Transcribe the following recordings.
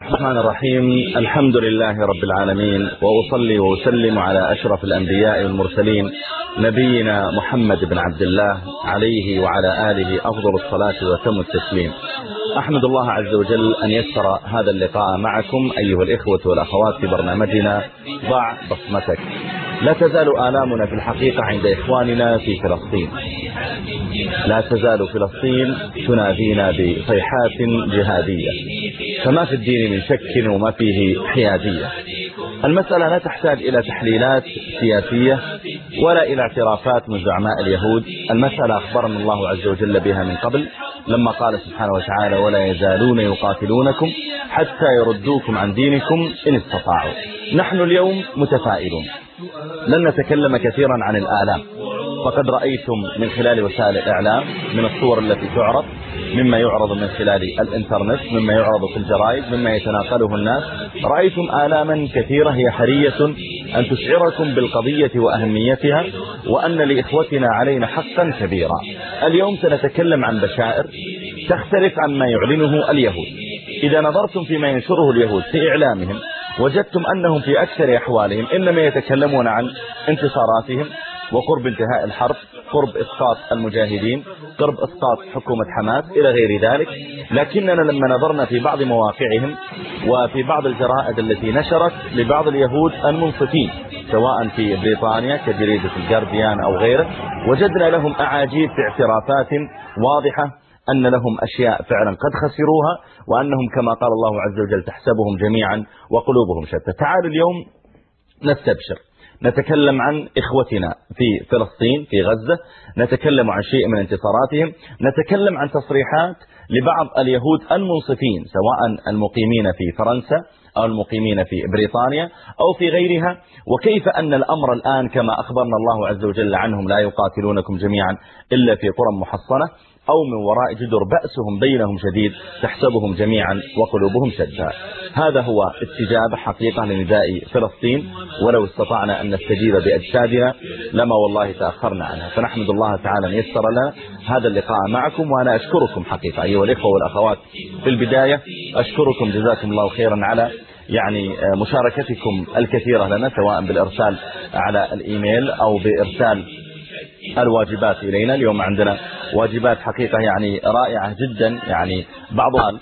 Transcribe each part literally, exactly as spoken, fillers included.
الرحمن الرحيم. الحمد لله رب العالمين، وأصلي وأسلم على أشرف الأنبياء والمرسلين نبينا محمد بن عبد الله عليه وعلى آله أفضل الصلاة وتم التسليم. أحمد الله عز وجل أن يسر هذا اللقاء معكم أيها الإخوة والأخوات في برنامجنا ضع بصمتك. لا تزال آلامنا في الحقيقة عند إخواننا في فلسطين، لا تزال فلسطين تنادينا بصيحات جهادية، فما في الدين من شك وما فيه حيادية. المسألة لا تحتاج إلى تحليلات سياسية ولا إلى اعترافات من زعماء اليهود. المسألة أخبرنا الله عز وجل بها من قبل لما قال سبحانه وتعالى: ولا يزالون يقاتلونكم حتى يردوكم عن دينكم إن استطاعوا. نحن اليوم متفائلون، لن نتكلم كثيرا عن الآلام، فقد رأيتم من خلال وسائل الإعلام من الصور التي تعرض، مما يعرض من خلال الإنترنت، مما يعرض في الجرائد، مما يتناقله الناس، رأيتم آلاما كثيرة هي حرية أن تشعركم بالقضية وأهميتها، وأن لإخوتنا علينا حقا كبيرا. اليوم سنتكلم عن بشائر تختلف عن ما يعلنه اليهود. إذا نظرتم فيما ينشره اليهود في إعلامهم وجدتم أنهم في أكثر أحوالهم إنما يتكلمون عن انتصاراتهم وقرب انتهاء الحرب، قرب إسقاط المجاهدين، قرب إسقاط حكومة حماس إلى غير ذلك. لكننا لما نظرنا في بعض مواقعهم وفي بعض الجرائد التي نشرت لبعض اليهود المنصفين سواء في بريطانيا كجريدة الجارديان أو غيره، وجدنا لهم أعاجيب في اعترافات واضحة أن لهم أشياء فعلا قد خسروها، وأنهم كما قال الله عز وجل تحسبهم جميعا وقلوبهم شتى. تعالوا اليوم نستبشر، نتكلم عن إخوتنا في فلسطين في غزة، نتكلم عن شيء من انتصاراتهم، نتكلم عن تصريحات لبعض اليهود المنصفين سواء المقيمين في فرنسا أو المقيمين في بريطانيا أو في غيرها، وكيف أن الأمر الآن كما أخبرنا الله عز وجل عنهم لا يقاتلونكم جميعا إلا في قرى محصنة أو من وراء جدر بأسهم بينهم شديد تحسبهم جميعا وقلوبهم شتى. هذا هو استجابة حقيقة لنداء فلسطين، ولو استطعنا أن نستجيب بأجسادنا لما والله تأخرنا عنها. فنحمد الله تعالى أن يسر لنا هذا اللقاء معكم، وأنا أشكركم حقيقة أيها الإخوة والأخوات. في البداية أشكركم جزاكم الله خيرا على يعني مشاركتكم الكثيرة لنا سواء بالإرسال على الإيميل أو بإرسال الواجبات إلينا. اليوم عندنا واجبات حقيقة يعني رائعة جدا، يعني بعضها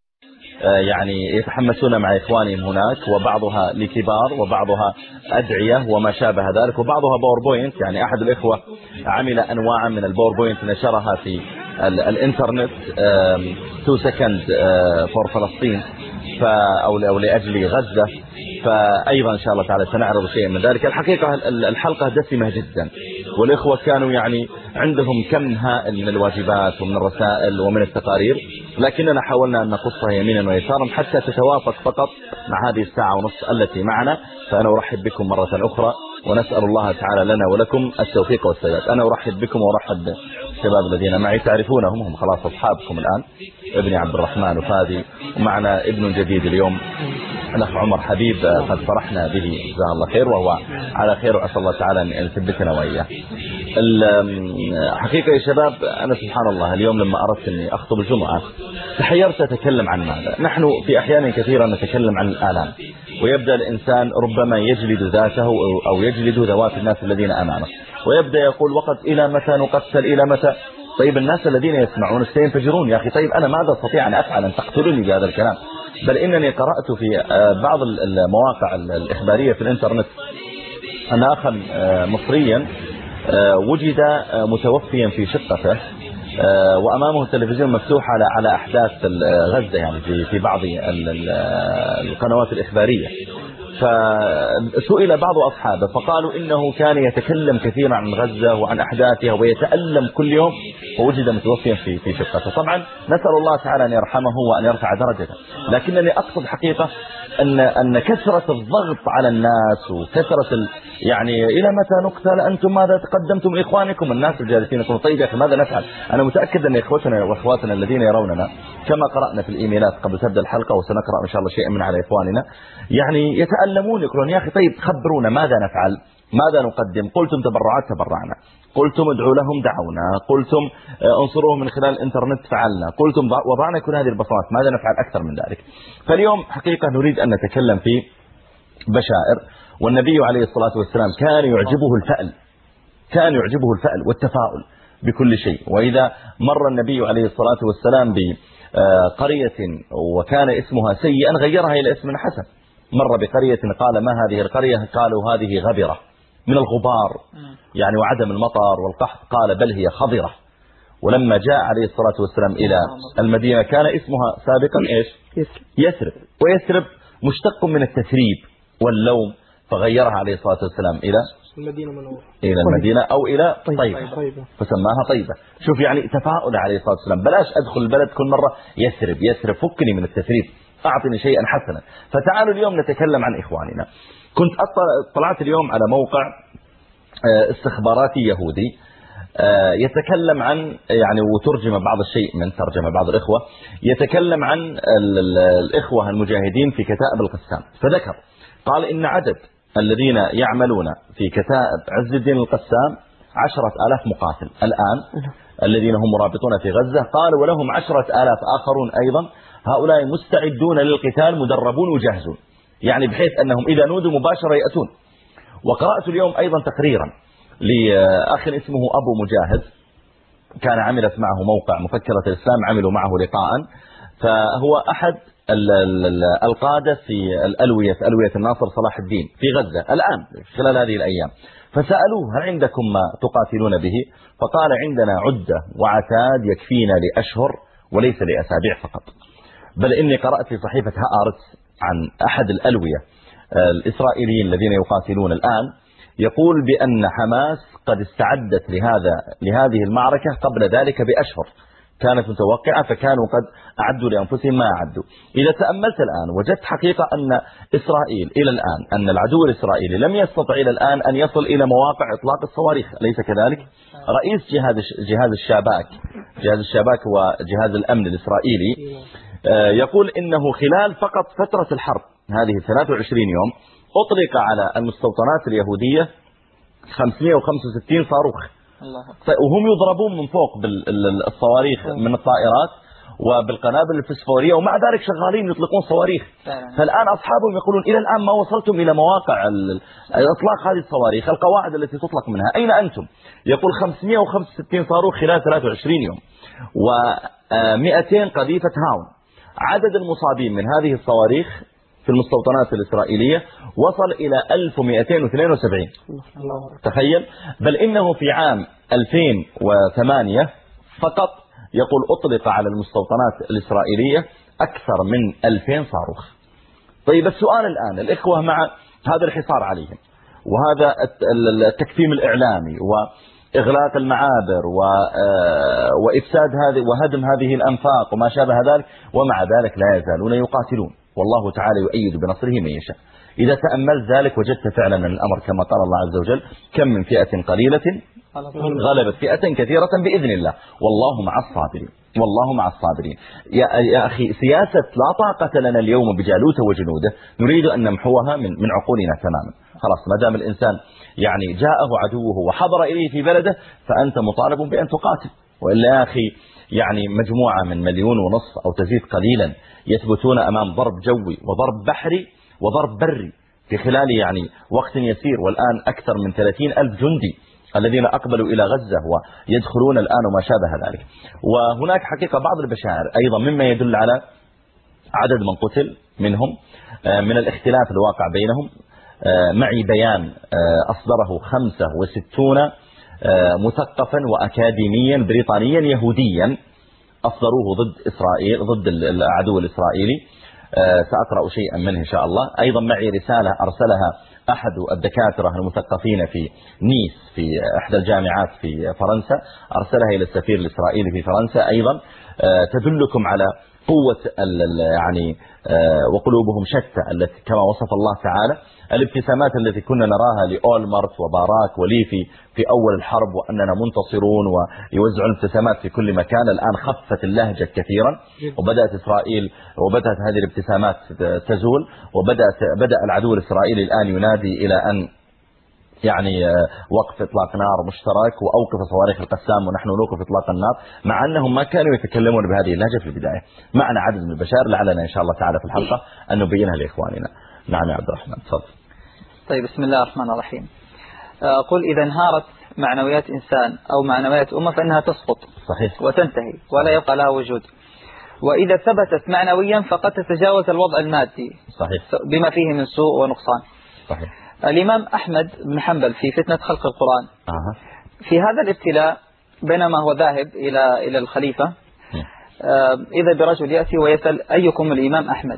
يعني يتحمسون مع إخوانهم هناك، وبعضها لكبار، وبعضها أدعية وما شابه ذلك، وبعضها باوربوينت. يعني أحد الإخوة عمل أنواع من الباوربوينت نشرها في الإنترنت تو سكند فور فلسطين أو لأجل غزة، فأيضا إن شاء الله تعالى سنعرض شيء من ذلك. الحقيقة الحلقة دسمة جدا، والإخوة كانوا يعني عندهم كم هائل من الواجبات ومن الرسائل ومن التقارير، لكننا حاولنا أن نقصها يمينا ويسارا حتى تتوافق فقط مع هذه الساعة ونصف التي معنا. فأنا أرحب بكم مرة أخرى، ونسأل الله تعالى لنا ولكم التوفيق والسداد. أنا أرحب بكم وأرحب بالشباب الذين معي، تعرفونهم، هم خلاص أصحابكم الآن، ابني عبد الرحمن وفادي، ومعنا ابن جديد اليوم الأخ عمر حبيب قد فرحنا به جزاه الله خير، وهو على خير، وأسأل الله تعالى أن يثبتنا وإياه. الحقيقة يا شباب أنا سبحان الله اليوم لما أردت أني أخطب الجمعة تحيرت أتكلم عن ماذا. نحن في أحيان كثيرة نتكلم عن الآلام، ويبدأ الإنسان ربما يجلد ذاته أو يجلد ذوات الناس الذين أمامه، ويبدأ يقول وقد إلى متى نقتل، إلى متى؟ طيب الناس الذين يسمعون سينفجرون يا أخي. طيب أنا ماذا أستطيع أن أفعل أن تقتلني بهذا الكلام؟ بل إنني قرأت في بعض المواقع الإخبارية في الإنترنت أن أخا مصريا وجد متوفيا في شقته وأمامه التلفزيون مفتوح على على أحداث غزة، يعني في في بعض القنوات الإخبارية. فسئل بعض أصحابه فقالوا إنه كان يتكلم كثيرا عن غزة وعن أحداثها ويتألم كل يوم، ووجد متوفيا في في شقته. طبعا نسأل الله تعالى أن يرحمه وأن يرفع درجته، لكنني أقصد حقيقة أن أن كثرة الضغط على الناس وكثرة ال... يعني إلى متى نقتل، أنتم ماذا تقدمتم إخوانكم؟ الناس الجالسين يقولون طيب يا أخي ماذا نفعل؟ أنا متأكد أن إخوتنا وأخواتنا الذين يروننا كما قرأنا في الإيميلات قبل تبدأ الحلقة، وسنقرأ إن شاء الله شيء من على إخواننا، يعني يتألمون يقولون يا أخي طيب خبرونا ماذا نفعل؟ ماذا نقدم؟ قلتم تبرعات تبرعنا، قلتم ادعوا لهم دعونا، قلتم انصروهم من خلال الانترنت فعلنا، قلتم وضعنا كل هذه البصمات، ماذا نفعل أكثر من ذلك؟ فاليوم حقيقة نريد أن نتكلم في بشائر، والنبي عليه الصلاة والسلام كان يعجبه الفأل، كان يعجبه الفأل والتفاؤل بكل شيء. وإذا مر النبي عليه الصلاة والسلام بقرية وكان اسمها سيئا غيرها إلى اسم حسن، مر بقرية قال ما هذه القرية؟ قالوا هذه غبرة من الغبار يعني وعدم المطر والقحط، قال بل هي خضرة. ولما جاء عليه الصلاة والسلام إلى المدينة كان اسمها سابقا إيش؟ يثرب، ويثرب مشتق من التثريب واللوم، فغيرها عليه الصلاة والسلام إلى المدينة منورة، إلى المدينة أو إلى طيبة, طيبة. فسماها طيبة. شوف يعني تفاؤل عليه الصلاة والسلام، بلاش أدخل البلد كل مرة يثرب يثرب، فكني من التثريب، أعطني شيئا حسنا. فتعالوا اليوم نتكلم عن إخواننا. كنت طلعت اليوم على موقع استخباراتي يهودي يتكلم عن يعني وترجم بعض الشيء من ترجمة بعض الإخوة، يتكلم عن الإخوة المجاهدين في كتائب القسام، فذكر قال إن عدد الذين يعملون في كتائب عز الدين القسام عشرة آلاف مقاتل الآن الذين هم مرابطون في غزة، قال ولهم عشرة آلاف آخرون أيضا، هؤلاء مستعدون للقتال مدربون وجاهزون، يعني بحيث أنهم إذا نودوا مباشرة يأتون. وقرأت اليوم أيضا تقريرا لأخ اسمه أبو مجاهد، كان عملت معه موقع مفكرة الإسلام، عملوا معه لقاء، فهو أحد القادة في الألوية في ألوية الناصر صلاح الدين في غزة الآن خلال هذه الأيام، فسألوه هل عندكم ما تقاتلون به؟ فقال عندنا عدة وعتاد يكفينا لأشهر وليس لأسابيع فقط. بل إني قرأت في صحيفة هآرتس عن أحد الألوية الإسرائيليين الذين يقاتلون الآن، يقول بأن حماس قد استعدت لهذا لهذه المعركة قبل ذلك بأشهر، كانت متوقعة، فكانوا قد أعدوا لأنفسهم ما أعدوا. إذا تأملت الآن وجدت حقيقة أن إسرائيل إلى الآن، أن العدو الإسرائيلي لم يستطع إلى الآن أن يصل إلى مواقع إطلاق الصواريخ، أليس كذلك؟ رئيس جهاز جهاز الشاباك جهاز الشاباك وجهاز الأمن الإسرائيلي يقول إنه خلال فقط فترة الحرب هذه ثلاثة وعشرين يوم أطلق على المستوطنات اليهودية خمسمئة وخمسة وستين صاروخ، وهم يضربون من فوق بالصواريخ من الطائرات وبالقنابل الفسفورية، ومع ذلك شغالين يطلقون صواريخ. فالآن أصحابهم يقولون إلى الآن ما وصلتم إلى مواقع إطلاق هذه الصواريخ، القواعد التي تطلق منها، أين أنتم؟ يقول خمسمئة وخمسة وستين صاروخ خلال ثلاثة وعشرين يوم ومئتين قذيفة هاون. عدد المصابين من هذه الصواريخ في المستوطنات الإسرائيلية وصل إلى ألف ومئتين واثنين وسبعين. تخيل. بل إنه في عام ألفين وثمانية فقط يقول أطلق على المستوطنات الإسرائيلية أكثر من ألفين صاروخ. طيب السؤال الآن، الإخوة مع هذا الحصار عليهم وهذا التكفيم الإعلامي وإغلاق المعابر وإفساد هذه وهدم هذه الأنفاق وما شابه ذلك، ومع ذلك لا يزالون يقاتلون، والله تعالى يؤيد بنصره من يشاء. إذا تأملت ذلك وجدت فعلا الأمر كما قال الله عز وجل: كم من فئة قليلة غلبت فئة كثيرة بإذن الله والله مع الصابرين، والله مع الصابرين. يا, يا أخي، سياسة لا طاقة لنا اليوم بجالوت وجنوده نريد أن نمحوها من, من عقولنا تماما. خلاص، ما دام الإنسان يعني جاءه عدوه وحضر إليه في بلده فأنت مطالب بأن تقاتل. وإلا يا أخي يعني مجموعة من مليون ونصف أو تزيد قليلا يثبتون أمام ضرب جوي وضرب بحري وضرب بري في خلال يعني وقت يسير، والآن أكثر من ثلاثين ألف جندي الذين أقبلوا إلى غزة ويدخلون الآن وما شابه ذلك. وهناك حقيقة بعض البشائر أيضا مما يدل على عدد من قتل منهم من الاختلاف الواقع بينهم. معي بيان أصدره خمسة وستون مثقفا وأكاديميا بريطانيا يهوديا أصدروه ضد إسرائيل، ضد العدو الإسرائيلي، سأقرأ شيئا منه إن شاء الله. أيضا معي رسالة أرسلها أحد الدكاترة المثقفين في نيس في إحدى الجامعات في فرنسا، أرسلها إلى السفير الإسرائيلي في فرنسا أيضا، تدلكم على قوة يعني وقلوبهم شتى التي كما وصف الله تعالى. الابتسامات التي كنا نراها لأولمرت وباراك وليفي في أول الحرب وأننا منتصرون ويوزعون ابتسامات في كل مكان، الآن خفت اللهجة كثيرا وبدأت إسرائيل وبدأت هذه الابتسامات تزول، وبدأت بدأ العدو الإسرائيلي الآن ينادي إلى أن يعني وقف إطلاق نار مشترك وأوقف صواريخ القسام ونحن نوقف إطلاق النار، مع أنهم ما كانوا يتكلمون بهذه اللهجة في البداية. معنا عدد من البشائر لعلنا إن شاء الله تعالى في الحلقة أن نبينها لإخواننا. نعم يا عبد الرحمن تفضل. طيب بسم الله الرحمن الرحيم. أقول إذا انهارت معنويات إنسان أو معنويات أمة فإنها تسقط صحيح وتنتهي ولا يبقى لها وجود، وإذا ثبتت معنويا فقد تتجاوز الوضع المادي صحيح بما فيه من سوء ونقصان. صحيح. الإمام أحمد بن حنبل في فتنة خلق القرآن آه. في هذا الابتلاء بينما هو ذاهب إلى إلى الخليفة آه إذا برجل يأتي ويسأل أيكم الإمام أحمد،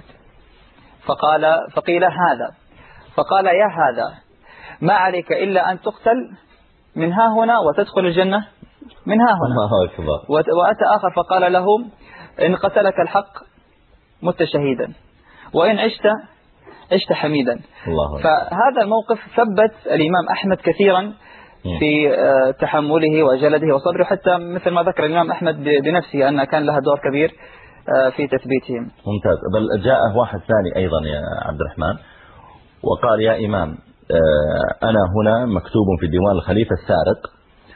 فقال فقيل هذا، فقال يا هذا ما عليك إلا أن تقتل من ها هنا وتدخل الجنة من ها هنا. وأتى آخر فقال له إن قتلك الحق مت شهيدا وإن عشت عشت حميدا. الله. فهذا الموقف ثبت الإمام أحمد كثيرا في تحمله وجلده وصبره، حتى مثل ما ذكر الإمام أحمد بنفسه أن كان لها دور كبير في تثبيتهم. ممتاز. بل جاء واحد ثاني أيضا يا عبد الرحمن وقال يا إمام أنا هنا مكتوب في ديوان الخليفة السارق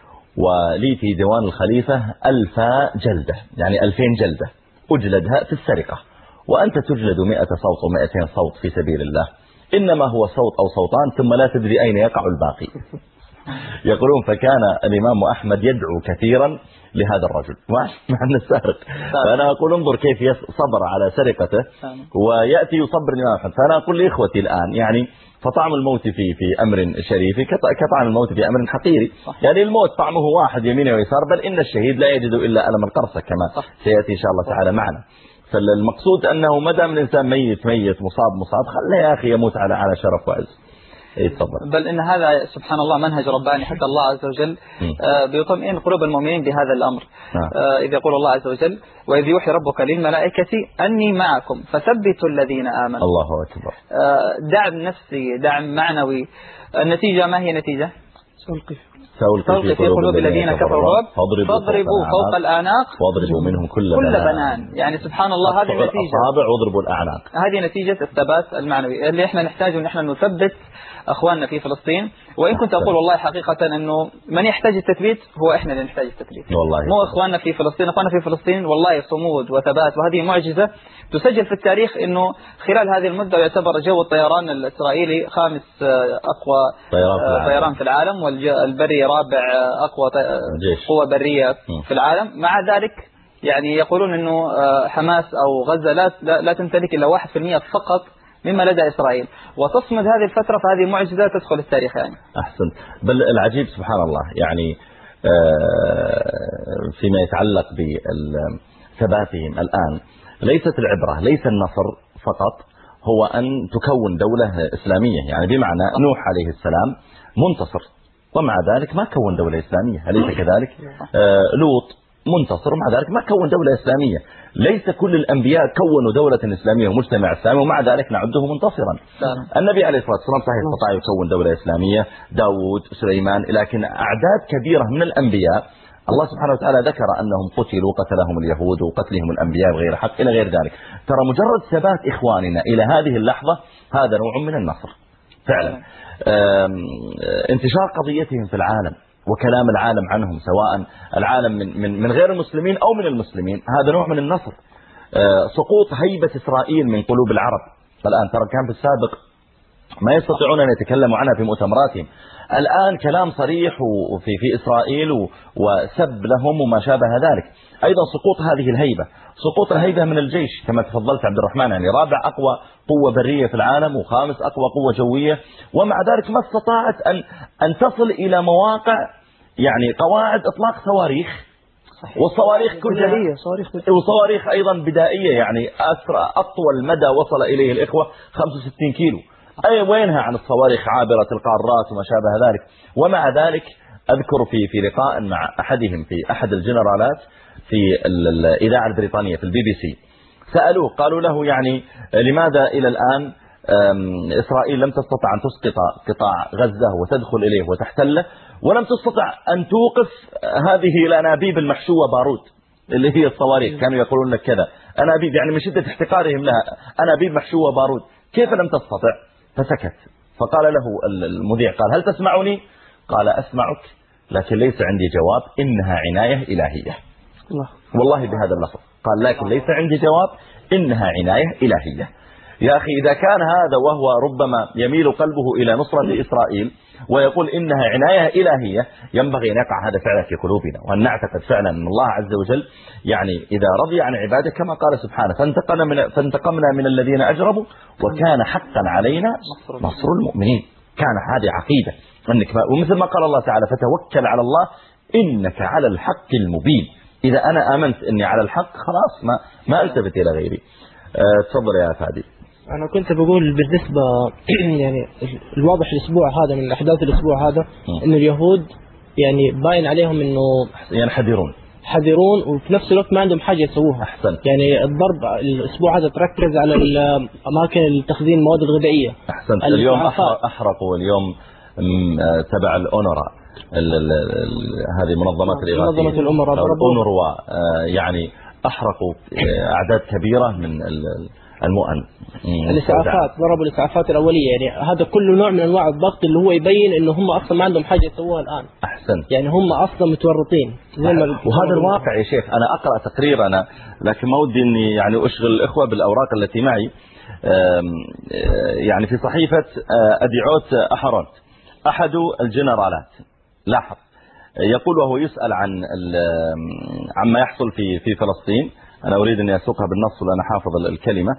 ولي في ديوان الخليفة ألف جلدة، يعني ألفين جلدة أجلدها في السرقة، وأنت تجلد مئة صوت ومئتين صوت في سبيل الله، إنما هو صوت أو صوتان ثم لا تدري أين يقع الباقي. يقولون فكان الإمام أحمد يدعو كثيرا لهذا الرجل مع أن السارق، فأنا أقول انظر كيف صبر على سرقته ويأتي يصبر الإمام أحمد. فأنا أقول لإخوتي الآن يعني فطعم الموت في في أمر شريف كطعم الموت في أمر حقيري، يعني الموت طعمه واحد يمين ويسار، بل إن الشهيد لا يجد إلا ألم القرصة كما سيأتي إن شاء الله تعالى معنا. فالمقصود أنه ما دام الإنسان ميت ميت مصاب مصاب خليه يا أخي يموت على على شرف وعز. بل إن هذا سبحان الله منهج رباني، حتى الله عز وجل بيطمئن قلوب المؤمنين بهذا الأمر. إذ يقول الله عز وجل وإذ يوحي ربك للملائكة أني معكم فثبتوا الذين آمنوا. الله أكبر. دعم نفسي دعم معنوي. النتيجة ما هي نتيجة؟ سألقي في قلوب الذين كفروا فاضربوا فوق الأعناق واضربوا منهم كل بنان. يعني سبحان الله هذه النتيجة، الأصابع واضربوا الأعناق. هذه نتيجة الثبات المعنوي اللي احنا نحتاجه، ان احنا نثبت اخواننا في فلسطين. وان كنت اقول والله حقيقة انه من يحتاج التثبيت هو احنا اللي نحتاج التثبيت، والله مو اخواننا في فلسطين. اخواننا في فلسطين والله صمود وثبات، وهذه معجزة تسجل في التاريخ انه خلال هذه المدة يعتبر جو الطيران الاسرائيلي خامس اقوى طيران في العالم، والبري رابع اقوى قوة برية في العالم. مع ذلك يعني يقولون انه حماس او غزة لا لا تمتلك الا واحد في المئة فقط مما لدى إسرائيل، وتصمد هذه الفترة، فهذه معجزة تدخل التاريخ يعني. أحسن. بل العجيب سبحان الله يعني فيما يتعلق بثباتهم الآن ليست العبرة ليس النصر فقط هو أن تكون دولة إسلامية، يعني بمعنى نوح عليه السلام منتصر ومع ذلك ما كون دولة إسلامية، أليس كذلك؟ لوط منتصر ومع ذلك ما كون دولة إسلامية. ليس كل الأنبياء كونوا دولة إسلامية ومجتمع إسلامي ومع ذلك نعده منتصرا. النبي عليه الصلاة والسلام صحيح استطاع يكون دولة إسلامية، داود، سليمان، لكن أعداد كبيرة من الأنبياء الله سبحانه وتعالى ذكر أنهم قتلوا قتلهم اليهود وقتلهم الأنبياء بغير حق إلى غير ذلك. ترى مجرد ثبات إخواننا إلى هذه اللحظة هذا نوع من النصر فعلا. انتشار قضيتهم في العالم وكلام العالم عنهم سواء العالم من, من, من غير المسلمين أو من المسلمين هذا نوع من النصر. سقوط هيبة إسرائيل من قلوب العرب. الآن ترى كان في السابق ما يستطيعون أن يتكلموا عنها في مؤتمراتهم، الآن كلام صريح في في إسرائيل وسب لهم وما شابه ذلك. أيضا سقوط هذه الهيبة، سقوط الهيبة من الجيش كما تفضلت عبد الرحمن، يعني رابع أقوى قوة برية في العالم وخامس أقوى قوة جوية، ومع ذلك ما استطاعت أن أن تصل إلى مواقع يعني قواعد إطلاق صواريخ. صحيح. والصواريخ كلها وصواريخ أيضا بدائية، يعني أسرع أطول مدى وصل إليه الإخوة خمسة وستين كيلو. أي وينها عن الصواريخ عابرة القارات وما شابه ذلك. ومع ذلك أذكر في في لقاء مع أحدهم في أحد الجنرالات في الإذاعة البريطانية في البي بي سي، سألوه قالوا له يعني لماذا إلى الآن إسرائيل لم تستطع أن تسقط قطاع غزة وتدخل إليه وتحتله، ولم تستطع أن توقف هذه الأنابيب المحشوة بارود اللي هي الصواريخ. كانوا يقولون لك كذا أنابيب، يعني من شدة احتقارهم لها أنابيب محشوة بارود، كيف لم تستطع؟ فسكت فقال له المذيع قال هل تسمعني؟ قال أسمعك لكن ليس عندي جواب، إنها عناية إلهية. الله. والله بهذا اللفظ قال لكن ليس عندي جواب، إنها عناية إلهية. يا أخي إذا كان هذا وهو ربما يميل قلبه إلى نصرة إسرائيل ويقول إنها عناية إلهية، ينبغي أن يقع هذا فعلا في قلوبنا، وأن نعتقد فعلا أن الله عز وجل يعني إذا رضي عن عباده كما قال سبحانه فانتقمنا من, فانتقمنا من الذين أجرموا وكان حقا علينا نصر المؤمنين. كان هذه عقيدة أنك، ومثل ما قال الله تعالى فتوكل على الله إنك على الحق المبين. إذا أنا آمنت أني على الحق خلاص ما ما التفت إلى غيري. أه تفضل يا فادي. أنا كنت بقول بالنسبة يعني الواضح الأسبوع هذا من أحداث الأسبوع هذا إن اليهود يعني باين عليهم إنه ينحدرون حذرون وفي نفس الوقت ما عندهم حاجة يسووها. أحسن. يعني الضرب الأسبوع هذا تركز على الأماكن التخزين المواد الغذائية. أحسن. اليوم أحرقوا اليوم تبع الأونرا هذه منظمات الإغاثية منظمة الأمراء الأونروا يعني أحرقوا أعداد كبيرة من المؤن الإسعافات، ضربوا الإسعافات الأولية. يعني هذا كله نوع من أنواع الضغط اللي هو يبين إنه هم أصلا ما عندهم حاجة يسووها الآن. أحسن. يعني هم أصلا متورطين زي ما وهذا الواقع يا شيخ. أنا أقرأ تقرير أنا لكن ما ودي إني يعني أشغل الإخوة بالأوراق التي معي، يعني في صحيفة أديعوت أحرونت أحد الجنرالات. لاحظ يقول وهو يسأل عن عما يحصل في في فلسطين. أنا أريد أن أسوقها بالنص وأنا حافظ الكلمة.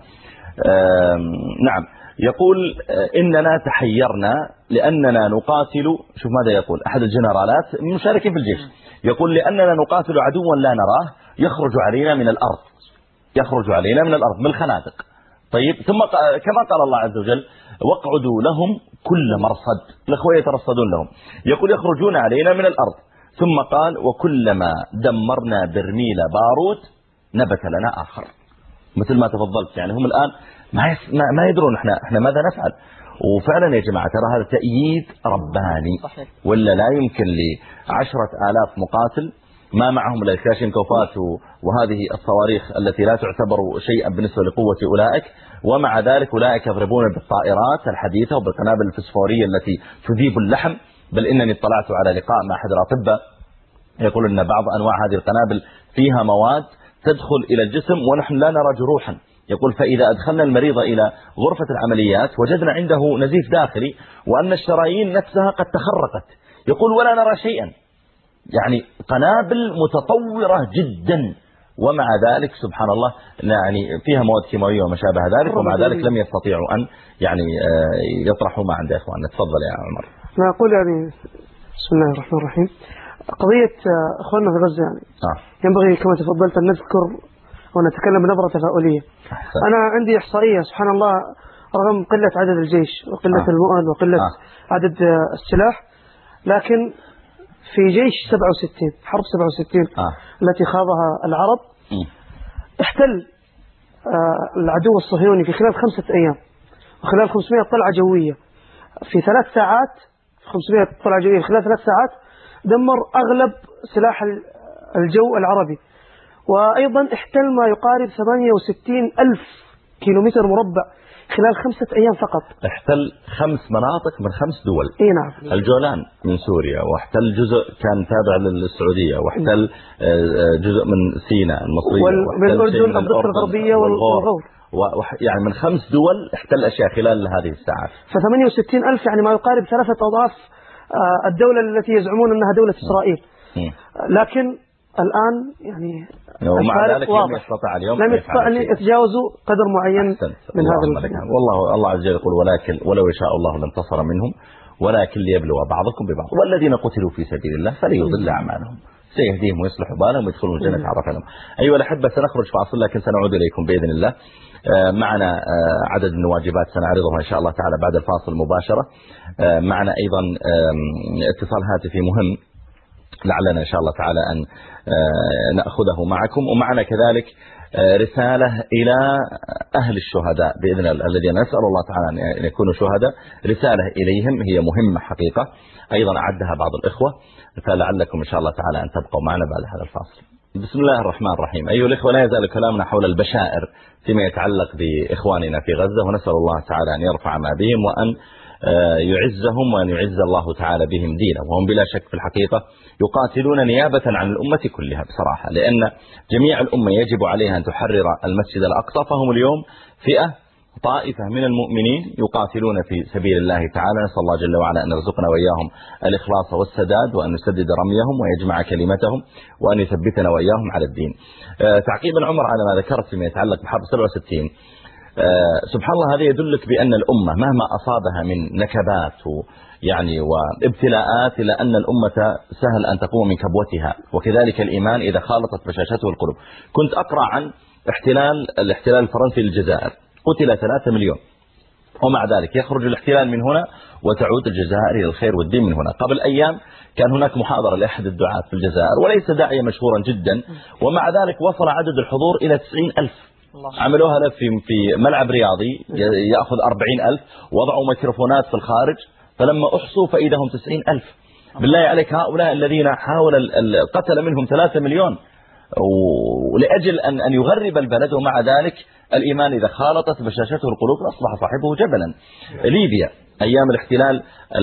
نعم يقول إننا تحيرنا لأننا نقاتل. شوف ماذا يقول أحد الجنرالات مشاركين في الجيش، يقول لأننا نقاتل عدوا لا نراه يخرج علينا من الأرض، يخرج علينا من الأرض من الخنادق. طيب ثم كما قال الله عز وجل واقعدوا لهم كل مرصد، الأخوة يترصدون لهم. يقول يخرجون علينا من الأرض. ثم قال وكلما دمرنا برميل بارود نبت لنا آخر. مثل ما تفضلت يعني هم الآن ما ما يدرون احنا احنا ماذا نفعل. وفعلا يا جماعة ترى هذا تأييد رباني، ولا لا يمكن لعشرة آلاف مقاتل ما معهم الا كلاشينكوفات وهذه الصواريخ التي لا تعتبر شيئا بالنسبة لقوة أولئك، ومع ذلك أولئك يضربون بالطائرات الحديثة وبالقنابل الفسفورية التي تذيب اللحم. بل إنني اطلعت على لقاء مع أحد الأطباء يقول أن بعض أنواع هذه القنابل فيها مواد تدخل إلى الجسم ونحن لا نرى جروحا. يقول فإذا أدخلنا المريض إلى غرفة العمليات وجدنا عنده نزيف داخلي وأن الشرايين نفسها قد تخرقت. يقول ولا نرى شيئا. يعني قنابل متطورة جدا، ومع ذلك سبحان الله يعني فيها مواد كيماوية وما شابه ذلك، ومع ذلك لم يستطيعوا أن يعني يطرحوا ما عند إخواننا. تفضل يا عمر. أنا أقول يعني بسم الله الرحمن الرحيم قضية أخواننا في غزة يعني آه. ينبغي كما تفضلت أن نذكر ونتكلم بنبرة تفاؤلية. أحسن. أنا عندي إحصائية سبحان الله رغم قلة عدد الجيش وقلة آه. المؤن وقلة آه. عدد السلاح، لكن في جيش سبعة وستين حرب سبعة وستين آه. التي خاضها العرب م. احتل آه العدو الصهيوني في خلال خمسة أيام وخلال خمسمائة طلعة جوية في ثلاث ساعات خمسمائة طلعة جوية في خلال ثلاث ساعات دمر أغلب سلاح الجو العربي. وأيضا احتل ما يقارب ثمانية وستين ألف كيلومتر مربع خلال خمسة أيام فقط. احتل خمس مناطق من خمس دول. اي نعم. الجولان من سوريا، واحتل جزء كان تابع للسعودية، واحتل جزء من سيناء المصرية، ومن الأردن الضفة الغربية والغور، يعني من خمس دول احتل أشياء خلال هذه الساعات. فثمانية وستين ألف يعني ما يقارب ثلاثة أضعاف الدولة التي يزعمون أنها دولة إسرائيل. لكن الآن يعني ومع ذلك لم يستطع اليوم لم يستطع أن يتجاوزوا قدر معين من هذا المكان. والله الله عز وجل يقول ولكن ولو يشاء الله لانتصر منهم ولكن ليبلو بعضكم ببعض والذين قتلوا في سبيل الله فليضل أعمالهم سيهديهم ويصلح بالهم ويدخلون الجنة عرفا لهم. أيها الأحبة سنخرج فاصل لكن سنعود إليكم بإذن الله. معنا عدد من الواجبات سنعرضها إن شاء الله تعالى بعد الفاصل مباشرة. معنا أيضا اتصال هاتفي مهم لعلنا إن شاء الله تعالى أن نأخذه معكم، ومعنا كذلك رسالة إلى أهل الشهداء بإذن الله الذين نسأل الله تعالى أن يكونوا شهداء، رسالة إليهم هي مهمة حقيقة أيضا أعدها بعض الإخوة، فلعلكم إن شاء الله تعالى أن تبقوا معنا بعد هذا الفاصل. بسم الله الرحمن الرحيم. أيها الإخوة لا يزال كلامنا حول البشائر فيما يتعلق بإخواننا في غزة، ونسأل الله تعالى أن يرفع ما بهم وأن يعزهم وأن يعز الله تعالى بهم دينه. وهم بلا شك في الحقيقة يقاتلون نيابة عن الأمة كلها بصراحة، لأن جميع الأمة يجب عليها أن تحرر المسجد الأقصى، فهم اليوم فئة طائفة من المؤمنين يقاتلون في سبيل الله تعالى. نسأل الله جل وعلا أن يرزقنا وإياهم الإخلاص والسداد، وأن يسدد رميهم ويجمع كلمتهم، وأن يثبتنا وإياهم على الدين. تعقيبا عمر على ما ذكرت فيما يتعلق بحرب سبعة وستين، سبحان الله هذا يدلك بأن الأمة مهما أصابها من نكبات يعني وابتلاءات، إلى أن الأمة سهل أن تقوم من كبوتها، وكذلك الإيمان إذا خالطت بشاشته القلوب. كنت أقرأ عن احتلال الاحتلال الفرنسي للجزائر، قتل ثلاثة مليون، ومع ذلك يخرج الاحتلال من هنا وتعود الجزائر إلى الخير والدين من هنا. قبل أيام كان هناك محاضرة لأحد الدعاة في الجزائر، وليس داعية مشهورا جدا، ومع ذلك وصل عدد الحضور إلى تسعين ألف. عملوها له في في ملعب رياضي يأخذ أربعين ألف، وضعوا ميكروفونات في الخارج، فلما أحصوا فإذا هم تسعين ألف. بالله عليك هؤلاء الذين حاول القتل منهم ثلاثة مليون، ولأجل أن أن يغرب البلد، ومع ذلك الإيمان إذا خالطت بشاشته القلوب أصبح صاحبه جبلا. ليبيا أيام الاحتلال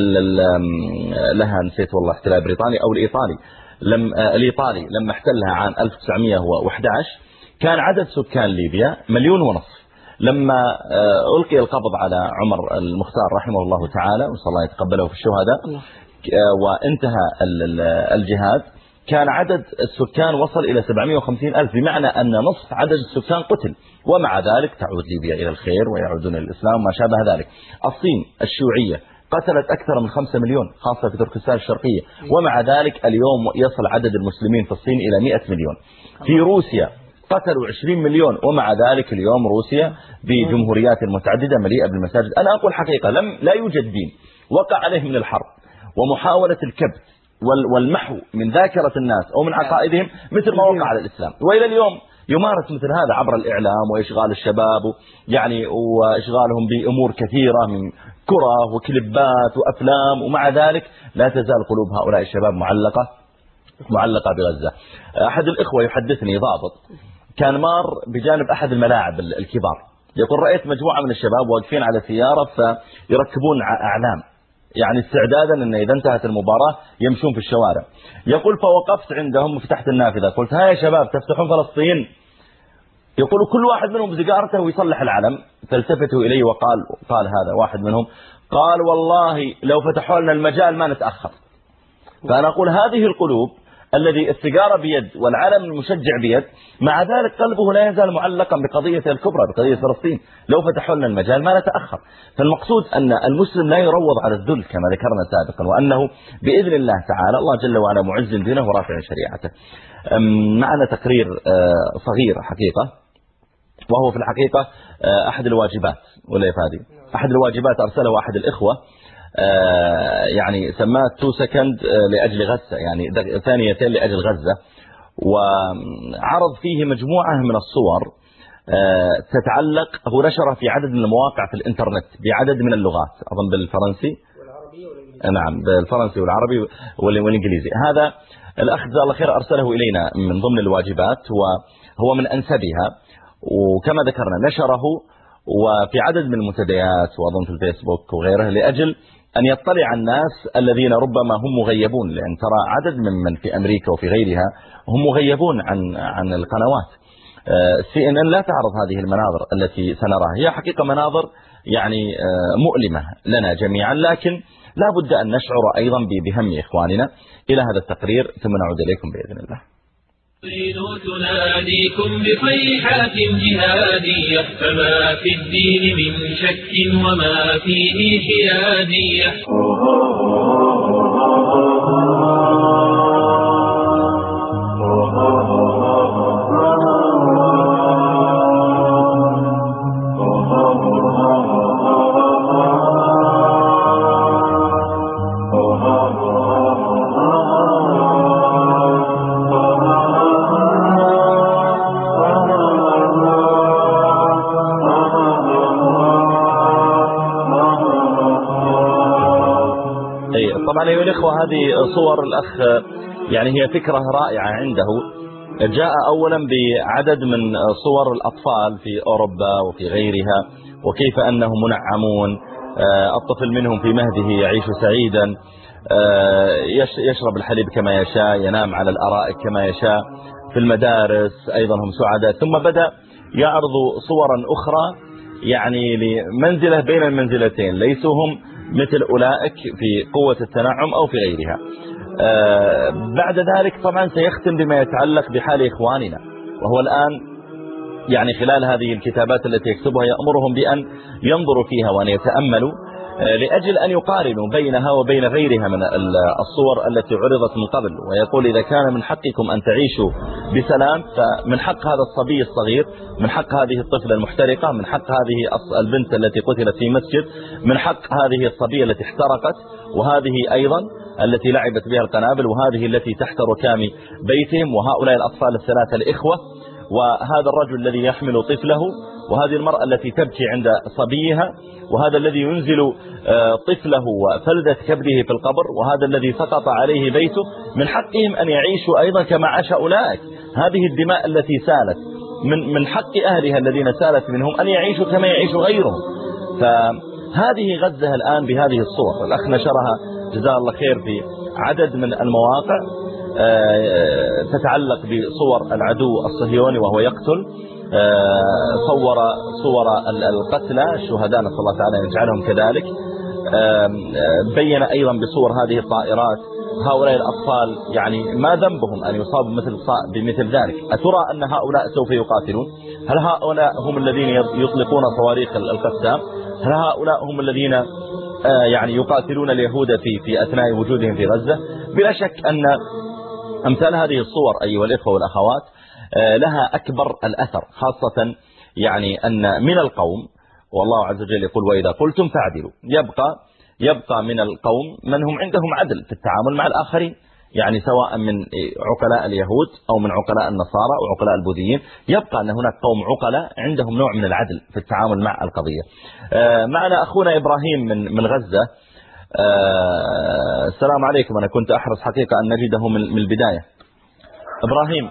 لها نسيت والله احتلال بريطاني أو الإيطالي، لم الإيطالي لما احتلها عام ألف وتسعمئة وأحد عشر كان عدد سكان ليبيا مليون ونصف. لما ألقي القبض على عمر المختار رحمه الله تعالى، ونسأل الله يتقبله في الشهداء، وانتهى الجهاد، كان عدد السكان وصل إلى سبعمئة وخمسين ألف، بمعنى أن نصف عدد السكان قتل، ومع ذلك تعود ليبيا إلى الخير ويعودون إلى الإسلام وما شابه ذلك. الصين الشيوعية قتلت أكثر من خمسة مليون خاصة في تركستان الشرقية، ومع ذلك اليوم يصل عدد المسلمين في الصين إلى مئة مليون. في روسيا قتلوا عشرين مليون، ومع ذلك اليوم روسيا بجمهوريات متعددة مليئة بالمساجد. أنا أقول حقيقة لم لا يوجد دين وقع عليه من الحرب ومحاولة الكبت والمحو من ذاكرة الناس أو من عقائدهم مثل ما وقع على الإسلام، وإلى اليوم يمارس مثل هذا عبر الإعلام وإشغال الشباب، يعني وإشغالهم بأمور كثيرة من كرة وكليبات وأفلام، ومع ذلك لا تزال قلوب هؤلاء الشباب معلقة معلقة بغزة. أحد الإخوة يحدثني ضابط كان مار بجانب أحد الملاعب الكبار، يقول رأيت مجموعة من الشباب واقفين على سيارة فيركبون أعلام، يعني استعدادا أن إذا انتهت المباراة يمشون في الشوارع. يقول فوقفت عندهم وفتحت النافذة، قلت ها يا شباب تفتحون فلسطين؟ يقول كل واحد منهم بسيجارته ويصلح العلم. فالتفتوا إلي وقال قال هذا واحد منهم قال والله لو فتحوا لنا المجال ما نتأخر. فأنا أقول هذه القلوب الذي السيجارة بيد والعلم المشجع بيد، مع ذلك قلبه لا يزال معلقا بقضية الكبرى بقضية فلسطين، لو فتحوا لنا المجال ما نتأخر. فالمقصود أن المسلم لا يروض على الذل كما ذكرنا سابقا، وأنه بإذن الله تعالى الله جل وعلا معز دينه ورافع شريعته. معنا تقرير صغير حقيقة، وهو في الحقيقة أحد الواجبات ولا يفادي أحد الواجبات أرسله أحد الإخوة، يعني سماه تو سكند لأجل غزة، يعني ثانيتين لأجل غزة، وعرض فيه مجموعة من الصور تتعلق، هو نشرها في عدد من المواقع في الإنترنت بعدد من اللغات، أظن بالفرنسي والعربي والإنجليزي. نعم بالفرنسي والعربي والإنجليزي. هذا الأخ جزاه الله خير أرسله إلينا من ضمن الواجبات، وهو من أنسبها، وكما ذكرنا نشره وفي عدد من المنتديات وأظن في الفيسبوك وغيره، لأجل أن يطلع الناس الذين ربما هم مغيبون، لأن ترى عدد من من في أمريكا وفي غيرها هم مغيبون عن عن القنوات. سي إن إن لا تعرض هذه المناظر التي سنراها، هي حقيقة مناظر يعني مؤلمة لنا جميعا، لكن لا بد أن نشعر أيضا بهم إخواننا. إلى هذا التقرير ثم نعود إليكم بإذن الله. تناديكم بصيحات جهادية، فما في الدين من شك وما فيه حيادية. طبعا أيها الإخوة هذه صور الأخ يعني هي فكرة رائعة عنده، جاء أولا بعدد من صور الأطفال في أوروبا وفي غيرها، وكيف أنهم منعمون الطفل منهم في مهده يعيش سعيدا، يشرب الحليب كما يشاء، ينام على الأرائك كما يشاء، في المدارس أيضا هم سعداء. ثم بدأ يعرض صورا أخرى يعني لمنزلة بين المنزلتين، ليسوا هم مثل أولئك في قوة التنعم أو في غيرها. بعد ذلك طبعا سيختم بما يتعلق بحال إخواننا، وهو الآن يعني خلال هذه الكتابات التي يكتبها يأمرهم بأن ينظروا فيها وأن يتأملوا لأجل أن يقارنوا بينها وبين غيرها من الصور التي عرضت من قبل. ويقول إذا كان من حقكم أن تعيشوا بسلام فمن حق هذا الصبي الصغير، من حق هذه الطفلة المحترقة، من حق هذه البنت التي قتلت في مسجد، من حق هذه الصبية التي احترقت، وهذه أيضا التي لعبت بها القنابل، وهذه التي تحت ركام بيتهم، وهؤلاء الأطفال الثلاثة الإخوة، وهذا الرجل الذي يحمل طفله، وهذه المرأة التي تبكي عند صبيها، وهذا الذي ينزل طفله وفلذة كبده في القبر، وهذا الذي سقط عليه بيته. من حقهم أن يعيشوا أيضا كما عاش أولئك. هذه الدماء التي سالت من من حق أهلها الذين سالت منهم أن يعيشوا كما يعيش غيرهم. فهذه غزة الآن بهذه الصور. الأخ نشرها جزاه الله خير في عدد من المواقع تتعلق بصور العدو الصهيوني وهو يقتل، صور صور القتلى الشهداء، نسأل الله تعالى أن يجعلهم كذلك. بين أيضا بصور هذه الطائرات. هؤلاء الأطفال يعني ما ذنبهم أن يصابوا مثل بمثل ذلك؟ أترى أن هؤلاء سوف يقاتلون؟ هل هؤلاء هم الذين يطلقون صواريخ القسام؟ هل هؤلاء هم الذين يعني يقاتلون اليهود في في أثناء وجودهم في غزة؟ بلا شك أن أمثال هذه الصور أيها الإخوة والأخوات لها أكبر الأثر، خاصة يعني أن من القوم، والله عز وجل يقول وإذا قلتم فاعدلوا، يبقى يبقى من القوم من هم عندهم عدل في التعامل مع الآخرين، يعني سواء من عقلاء اليهود أو من عقلاء النصارى وعقلاء البوذيين، يبقى أن هناك قوم عقلاء عندهم نوع من العدل في التعامل مع القضية. معنا أخونا إبراهيم من من غزة. السلام عليكم. أنا كنت أحرص حقيقة أن نجده من البداية. إبراهيم.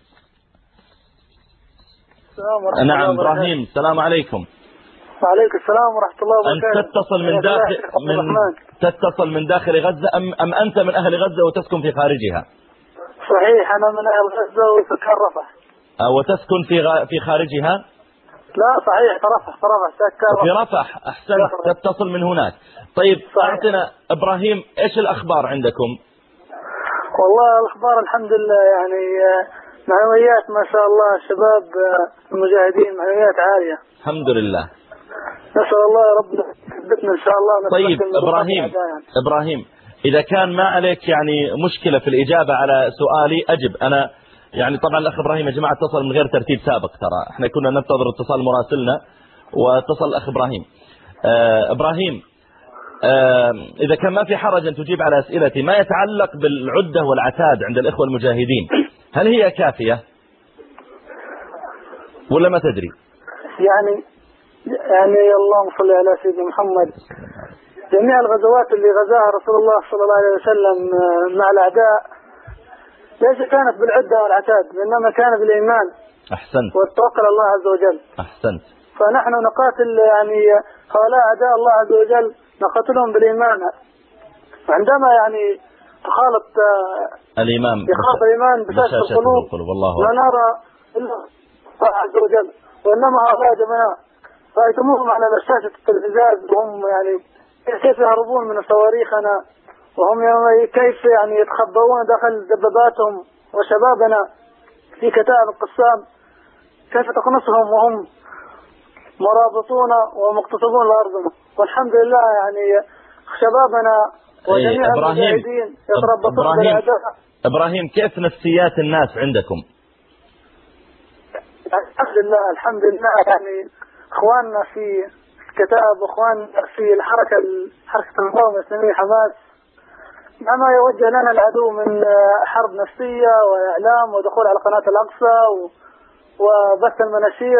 نعم إبراهيم، السلام عليكم. وعليكم السلام ورحمة الله وبركاته. أنت تتصل من داخل من تتصل من داخل غزة أم أم أنت من أهل غزة وتسكن في خارجها؟ صحيح، أنا من أهل غزة وسكن رفح. وتسكن في غ... في خارجها؟ لا صحيح، في رفح في رفح سكن في رفح. أحسنت، تتصل من هناك. طيب أعطنا إبراهيم إيش الأخبار عندكم؟ والله الأخبار الحمد لله، يعني معنويات ما شاء الله، شباب المجاهدين معنويات عالية الحمد لله. نسأل الله يا رب يثبتنا إن شاء الله. طيب إبراهيم إبراهيم إذا كان ما عليك يعني مشكلة في الإجابة على سؤالي أجب. أنا يعني طبعا الأخ إبراهيم يا جماعة اتصل من غير ترتيب سابق، ترى احنا كنا ننتظر اتصال مراسلنا واتصل الأخ إبراهيم. آه إبراهيم آه إذا كان ما في حرج أن تجيب على أسئلتي. ما يتعلق بالعدة والعتاد عند الإخوة المجاهدين، هل هي كافية ولا ما تدري؟ يعني يعني اللهم صل على سيدنا محمد. جميع الغزوات اللي غزاها رسول الله صلى الله عليه وسلم مع الأعداء ليس كانت بالعدة والعتاد، وإنما كانت بالإيمان. أحسنت. والتوكل على الله عز وجل. أحسنت. فنحن نقاتل يعني هؤلاء أعداء الله عز وجل، نقاتلهم بالإيمان. عندما يعني تخالط الإيمان يخالط الإيمان بشاشة القلوب لا نرى إلا الله عز وجل. وإنما هؤلاء جماعة رأيتموهم على شاشة التلفزيون وهم يعني كيف يهربون من صواريخنا، وهم كيف يعني يتخبؤون داخل دباباتهم، وشبابنا في كتائب القسام كيف تقنصهم وهم مرابطون ومقتصبون لأرضنا. والحمد لله يعني شبابنا وجميع المجاهدين يتربصون بالأعداء. إبراهيم كيف نفسيات الناس عندكم؟ الحمد لله الحمد لله يعني اخواننا في الكتائب واخواننا في الحركة حركة المقاومة الإسلامية حماس ما يوجه لنا العدو من حرب نفسية وإعلام ودخول على قناة الأقصى وبث المناشير،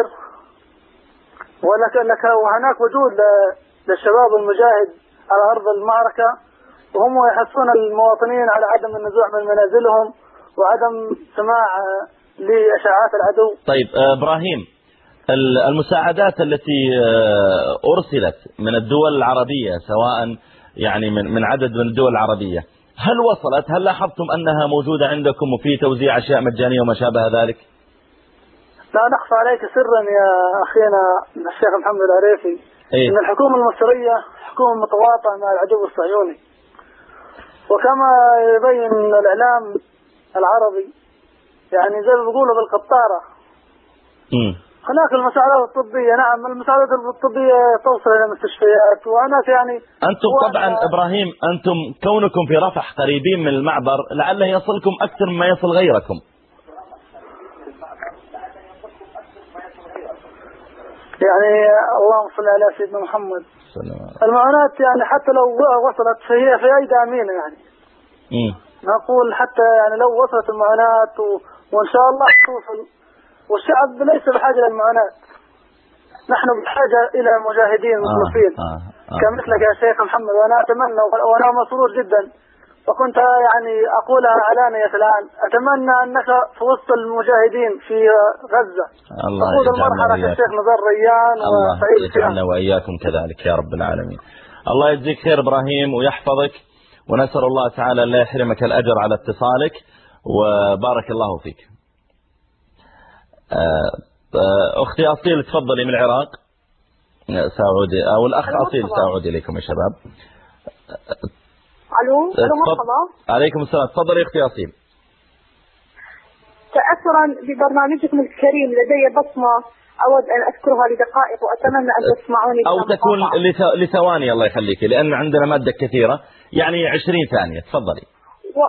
ولك وهناك وجود للشباب المجاهد على أرض المعركة، وهم يحثون المواطنين على عدم النزوع من منازلهم وعدم سماع لإشاعات العدو. طيب إبراهيم المساعدات التي أرسلت من الدول العربية سواء يعني من من عدد من الدول العربية هل وصلت؟ هل لاحظتم أنها موجودة عندكم وفي توزيع أشياء مجانية وما شابه ذلك؟ لا نخفى عليك سرا يا أخينا الشيخ محمد العريفي إيه؟ أن الحكومة المصرية حكومة متواطئة مع العدو الصهيوني، وكما يبين الإعلام العربي يعني زي ما بيقولوا بالقطارة. امم هناك المساعدات الطبية، نعم المساعدات الطبية توصل إلى المستشفيات وهناك يعني. أنتم طبعا إبراهيم أنتم كونكم في رفح قريبين من المعبر لعله يصلكم أكثر مما يصل غيركم. يعني اللهم صل على سيدنا محمد. المعونات يعني حتى لو وصلت فهي في أيدي أمينة يعني. امم نقول حتى يعني لو وصلت المعونات و... وإن شاء الله توصل، والشعب ليس بحاجة للمعونات، نحن بحاجة إلى مجاهدين مخلصين آه آه آه. كمثلك يا شيخ محمد. وأنا أتمنى وأنا مسرور جدا وكنت يعني أقولها علانية الآن، أتمنى أنك في وسط المجاهدين في غزة. الله تقود المرحلة كالشيخ نزار ريان وسعيد يجعلنا وإياكم كذلك يا رب العالمين. الله يجزيك خير إبراهيم ويحفظك، ونسأل الله تعالى لا يحرمك الأجر على اتصالك، وبارك الله فيك. أختي أصيل تفضلي من العراق. سأعود أو الأخ أصيل سأعود إليكم يا شباب. ألو ألو مرحبا. عليكم السلام، تفضلي أختي أصيل. تأثرا ببرنامجكم الكريم لدي بصمة أود أن أذكرها لدقائق وأتمنى أن تسمعوني أو تكون لثواني الله يخليك، لأن عندنا مادة كثيرة، يعني عشرين ثانية تفضلي. و...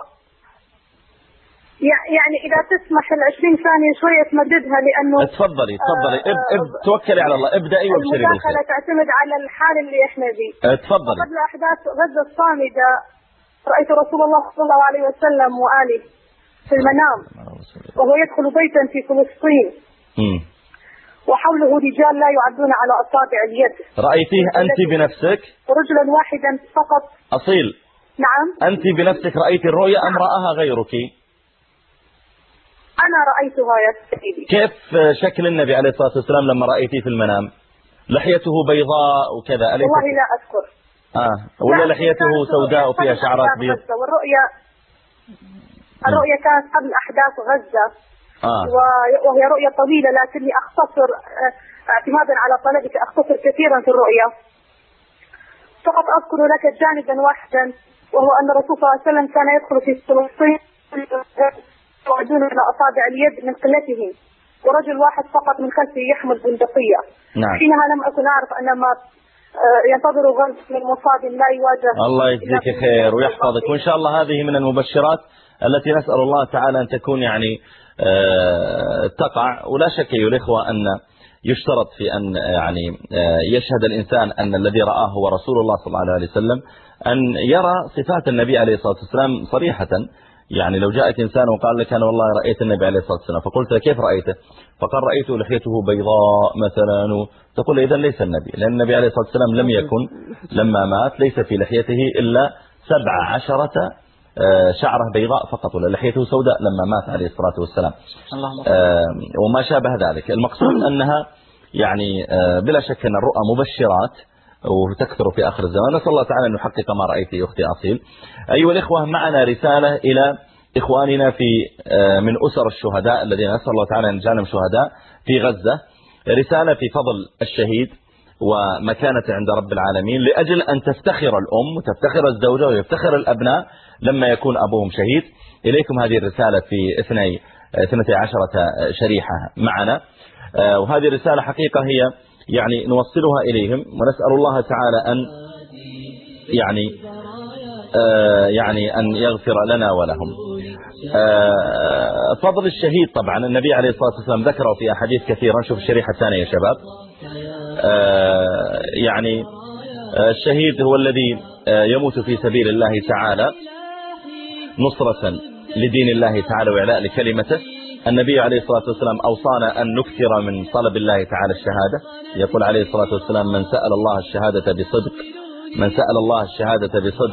يعني إذا تسمح العشرين ثانية شوية تمددها لأنه تفضلي تفضلي اب اب توكلي على الله، ابدأي وابشري بالخير. المداخلة تعتمد على الحال اللي احنا فيه. تفضلي. قبل أحداث غزة الصامدة رأيت رسول الله صلى الله عليه وسلم وآله في المنام وهو يدخل بيتا في فلسطين امم وحوله رجال لا يعدون على أصابع اليد. رأيتيه أنت بنفسك؟ رجلا واحدا فقط. أصيل. نعم. أنت بنفسك رأيت الرؤيا أم رآها غيرك؟ أنا رأيتها يا سيدي. كيف شكل النبي عليه الصلاة والسلام لما رأيتيه في المنام؟ لحيته بيضاء وكذا أليس؟ والله لا أذكر. آه ولا لحيته سوداء وفيها شعرات بيض؟ والرؤيا الرؤيا كانت قبل أحداث غزة. آه. وهي رؤيا طويلة لكني أختصر اعتمادا على طلبك أختصر كثيرا في الرؤيا. فقط أذكر لك جانبا واحدا وهو أن الرسول صلى الله عليه وسلم كان يدخل في فلسطين يعدون على أصابع اليد من قلتهم، ورجل واحد فقط من خلفه يحمل بندقية. نعم. حينها لم أكن أعرف أن ما ينتظر غزة من مصاب لا يواجه. الله يجزيك خير ويحفظك، وإن شاء الله هذه من المبشرات التي نسأل الله تعالى أن تكون يعني تقع. ولا شك أيها الإخوة أن يشترط في أن يعني يشهد الإنسان أن الذي رآه هو رسول الله صلى الله عليه وسلم، أن يرى صفات النبي عليه الصلاة والسلام صريحة. يعني لو جاءك إنسان وقال لك أنا والله رأيت النبي عليه الصلاة والسلام، فقلت له كيف رأيته؟ فقال رأيته لحيته بيضاء مثلا، تقول إذا ليس النبي، لأن النبي عليه الصلاة والسلام لم يكن لما مات ليس في لحيته إلا سبع عشرة شعرة بيضاء فقط، ولا لحيته سوداء لما مات عليه الصلاة والسلام وما شابه ذلك. المقصود أنها يعني بلا شك أن الرؤى مبشرات وتكثر في آخر الزمان. نسأل الله تعالى أن يحقق ما رأيت يا أختي أصيل. أيها الإخوة، معنا رسالة إلى إخواننا في من أسر الشهداء الذين نسأل الله تعالى أن يجعلهم شهداء في غزة، رسالة في فضل الشهيد ومكانته عند رب العالمين، لأجل أن تفتخر الأم وتفتخر الزوجة ويفتخر الأبناء لما يكون أبوهم شهيد. إليكم هذه الرسالة في اثني اثنتي عشرة شريحة معنا، وهذه الرسالة حقيقة هي يعني نوصلها إليهم، ونسأل الله تعالى أن يعني آه يعني أن يغفر لنا ولهم. آه فضل الشهيد طبعا النبي عليه الصلاة والسلام ذكره في أحاديث كثيرة. شوف الشريحة الثانية يا شباب. آه يعني آه الشهيد هو الذي آه يموت في سبيل الله تعالى نصرة لدين الله تعالى وإعلاء لكلمته. النبي عليه الصلاة والسلام أوصانا أن نكثر من طلب الله تعالى الشهادة. يقول عليه الصلاة والسلام: من سأل الله الشهادة بصدق من سأل الله الشهادة بصدق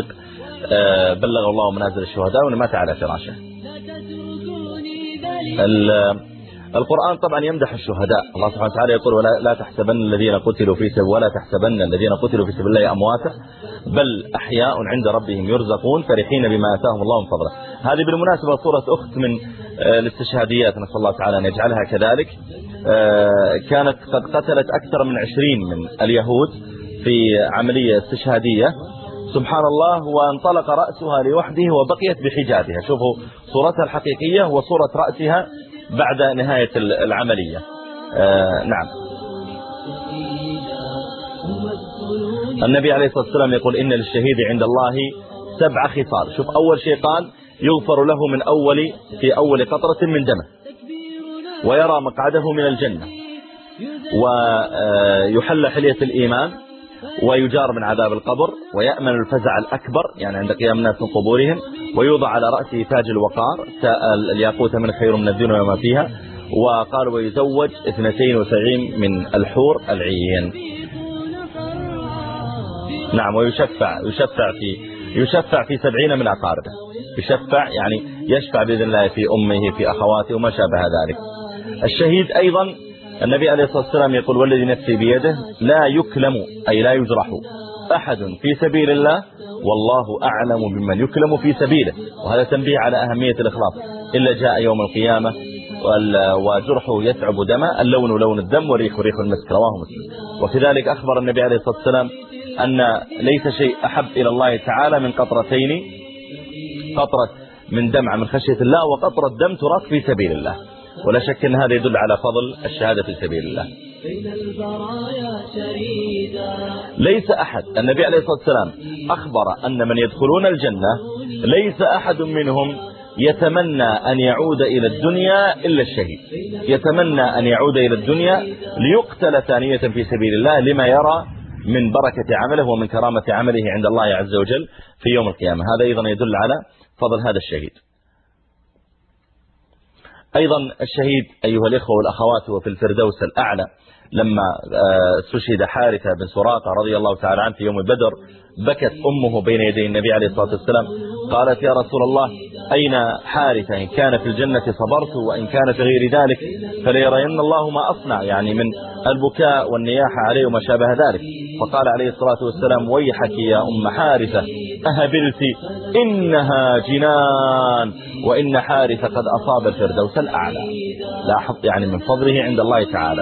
بلغ الله منازل الشهداء ومن مات على فراشه. القرآن طبعا يمدح الشهداء. الله سبحانه وتعالى يقول ولا لا تحسبن الذين قتلوا في سبيل ولا تحسبن الذين قتلوا في سبيل الله أمواتا بل أحياء عند ربهم يرزقون فرحين بما آتاهم الله من فضله. هذه بالمناسبة صورة أخت من الاستشهاديات، نسأل الله تعالى أن يجعلها كذلك. كانت قد قتلت أكثر من عشرين من اليهود في عملية استشهادية، سبحان الله، وانطلق رأسها لوحده وبقيت بحجابها. شوفوا صورتها الحقيقية وصورة رأسها بعد نهاية العملية. آه نعم. النبي عليه الصلاة والسلام يقول إن للشهيد عند الله سبع خصال. شوف أول شيء قال يغفر له من أول في أول قطرة من دمه، ويرى مقعده من الجنة، ويحل حلية الإيمان، ويجار من عذاب القبر، ويأمن الفزع الأكبر يعني عند قيام الناس من قبورهم، ويوضع على رأسه تاج الوقار الياقوت من خير من الدنيا وما فيها. وقال ويزوج اثنتين وسبعين من الحور العين. نعم. ويشفع يشفع في يشفع في سبعين من أقاربه. يشفع يعني يشفع بإذن الله في أمه في أخواته وما شابه ذلك. الشهيد أيضا النبي عليه الصلاة والسلام يقول والذي نفسي بيده لا يكلم أي لا يجرح أحد في سبيل الله والله أعلم بمن يكلم في سبيله. وهذا تنبيه على أهمية الإخلاص. إلا جاء يوم القيامة وجرحه يتعب دما، اللون لون الدم وريح ريح المسك، رواه مسلم. وكذلك أخبر النبي عليه الصلاة والسلام أن ليس شيء أحب إلى الله تعالى من قطرتين، قطرة من دمع من خشية الله وقطرة دم تراق في سبيل الله. ولا شك أن هذا يدل على فضل الشهادة في سبيل الله. ليس أحد، النبي عليه الصلاة والسلام أخبر أن من يدخلون الجنة ليس أحد منهم يتمنى أن يعود إلى الدنيا إلا الشهيد. يتمنى أن يعود إلى الدنيا ليقتل ثانية في سبيل الله لما يرى من بركة عمله ومن كرامة عمله عند الله عز وجل في يوم القيامة. هذا أيضا يدل على فضل هذا الشهيد. أيضا الشهيد أيها الإخوة والأخوات وفي الفردوس الأعلى لما استشهد حارثة بن سراقة رضي الله تعالى عنه في يوم بدر، بكت أمه بين يدي النبي عليه الصلاة والسلام، قالت يا رسول الله أين حارثة؟ إن كان في الجنة صبرت وإن كان في غير ذلك فليرين الله ما أصنع، يعني من البكاء والنياحة عليه وما شابه ذلك. فقال عليه الصلاة والسلام ويحك يا أم حارثة أهبلت إنها جنان وإن حارثة قد أصاب الفردوس الأعلى. لاحظ يعني من فضله عند الله تعالى.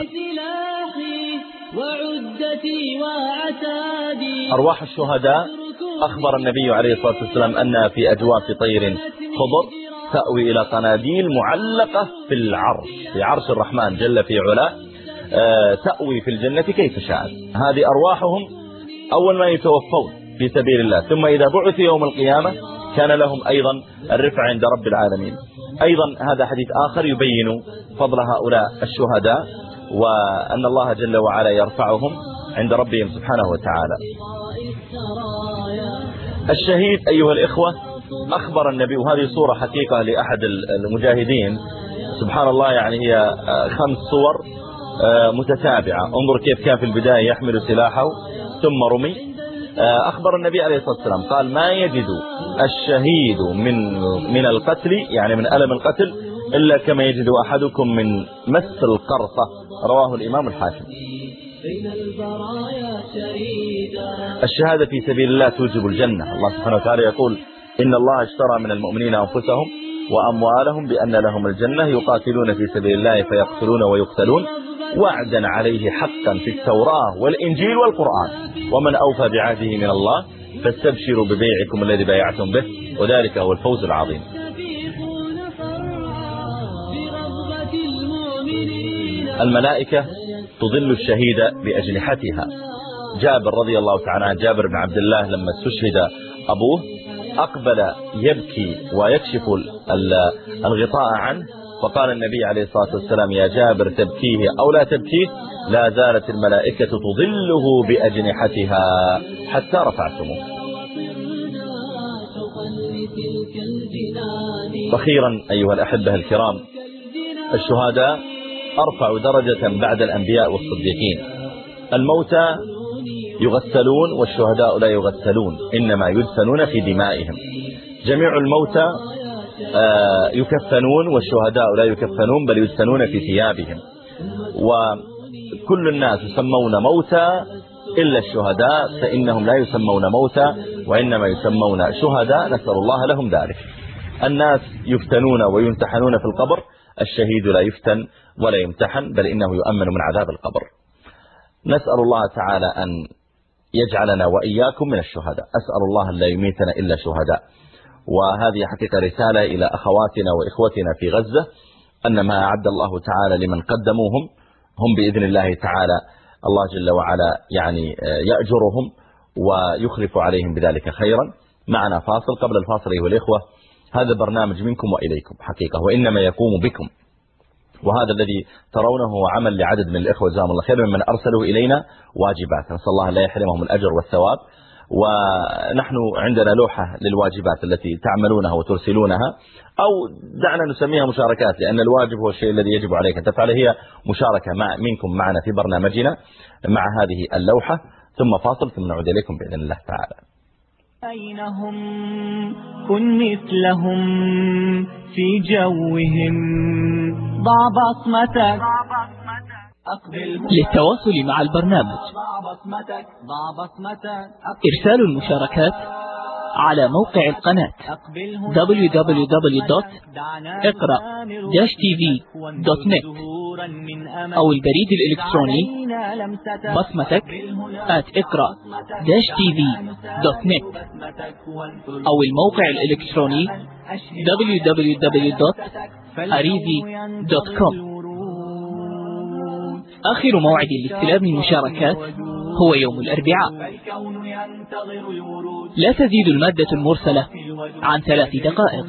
أرواح الشهداء أخبر النبي عليه الصلاة والسلام أنها في أجواف طير خضر تأوي إلى قناديل معلقة في العرش، في عرش الرحمن جل في علاه، تأوي في الجنة كيف شاءت. هذه أرواحهم أول ما يتوفون في سبيل الله، ثم إذا بعث يوم القيامة كان لهم أيضا الرفع عند رب العالمين. أيضا هذا حديث آخر يبين فضل هؤلاء الشهداء وأن الله جل وعلا يرفعهم عند ربهم سبحانه وتعالى. الشهيد أيها الإخوة أخبر النبي، وهذه صورة حقيقة لأحد المجاهدين سبحان الله، يعني هي خمس صور متتابعة. انظر كيف كان في البداية يحمل سلاحه ثم رمي. أخبر النبي عليه الصلاة والسلام قال ما يجد الشهيد من من القتل يعني من ألم القتل إلا كما يجد أحدكم من مس القرطة، رواه الإمام الحاكم. الشهادة في سبيل الله توجب الجنة. الله سبحانه وتعالى يقول إن الله اشترى من المؤمنين أنفسهم وأموالهم بأن لهم الجنة يقاتلون في سبيل الله فيقتلون ويقتلون وعدا عليه حقا في التوراة والإنجيل والقرآن ومن أوفى بعهده من الله فاستبشروا ببيعكم الذي بايعتم به وذلك هو الفوز العظيم. الملائكة تظل الشهيد بأجنحتها. جابر رضي الله تعالى عنه، جابر بن عبد الله لما استشهد أبوه أقبل يبكي ويكشف الغطاء عنه، فقال النبي عليه الصلاة والسلام يا جابر تبكيه أو لا تبكيه لا زالت الملائكة تظله بأجنحتها حتى رفعتموه. أخيرا أيها الأحبة الكرام، الشهداء أرفع درجة بعد الأنبياء والصديقين. الموتى يغسلون والشهداء لا يغسلون، إنما يدفنون في دمائهم. جميع الموتى يكفنون والشهداء لا يكفنون بل يدفنون في ثيابهم. وكل الناس يسمون موتى إلا الشهداء فإنهم لا يسمون موتى وإنما يسمون شهداء، نسأل الله لهم ذلك. الناس يفتنون ويمتحنون في القبر، الشهيد لا يفتن ولا يمتحن بل إنه يؤمن من عذاب القبر. نسأل الله تعالى أن يجعلنا وإياكم من الشهداء، أسأل الله أن لا يميتنا إلا شهداء. وهذه حقيقة رسالة إلى أخواتنا وإخوتنا في غزة أن ما أعد الله تعالى لمن قدموهم هم بإذن الله تعالى الله جل وعلا يعني يأجرهم ويخلف عليهم بذلك خيرا. معنا فاصل، قبل الفاصل أيها الإخوة هذا برنامج منكم وإليكم حقيقة، وإنما يقوم بكم، وهذا الذي ترونه هو عمل لعدد من الإخوة جزاهم الله خير ممن أرسلوا إلينا واجبات، نسأل الله لا يحرمهم الأجر والثواب. ونحن عندنا لوحة للواجبات التي تعملونها وترسلونها، أو دعنا نسميها مشاركات، لأن الواجب هو الشيء الذي يجب عليك أن تفعله، هي مشاركة مع منكم معنا في برنامجنا مع هذه اللوحة. ثم فاصل ثم نعود إليكم بإذن الله تعالى. أينهم كن مثلهم في جوهم، ضع بصمتك للتواصل مع البرنامج إرسال المشاركات على موقع القناة دبليو دبليو دبليو دوت اقرأ تي في دوت نت أو البريد الإلكتروني بصمتك آت اقرأ تي في دوت نت أو الموقع الإلكتروني دبليو دبليو دبليو دوت أريدي دوت كوم. آخر موعد لاستلام المشاركات هو يوم الأربعاء. لا تزيد المادة المرسلة عن ثلاث دقائق.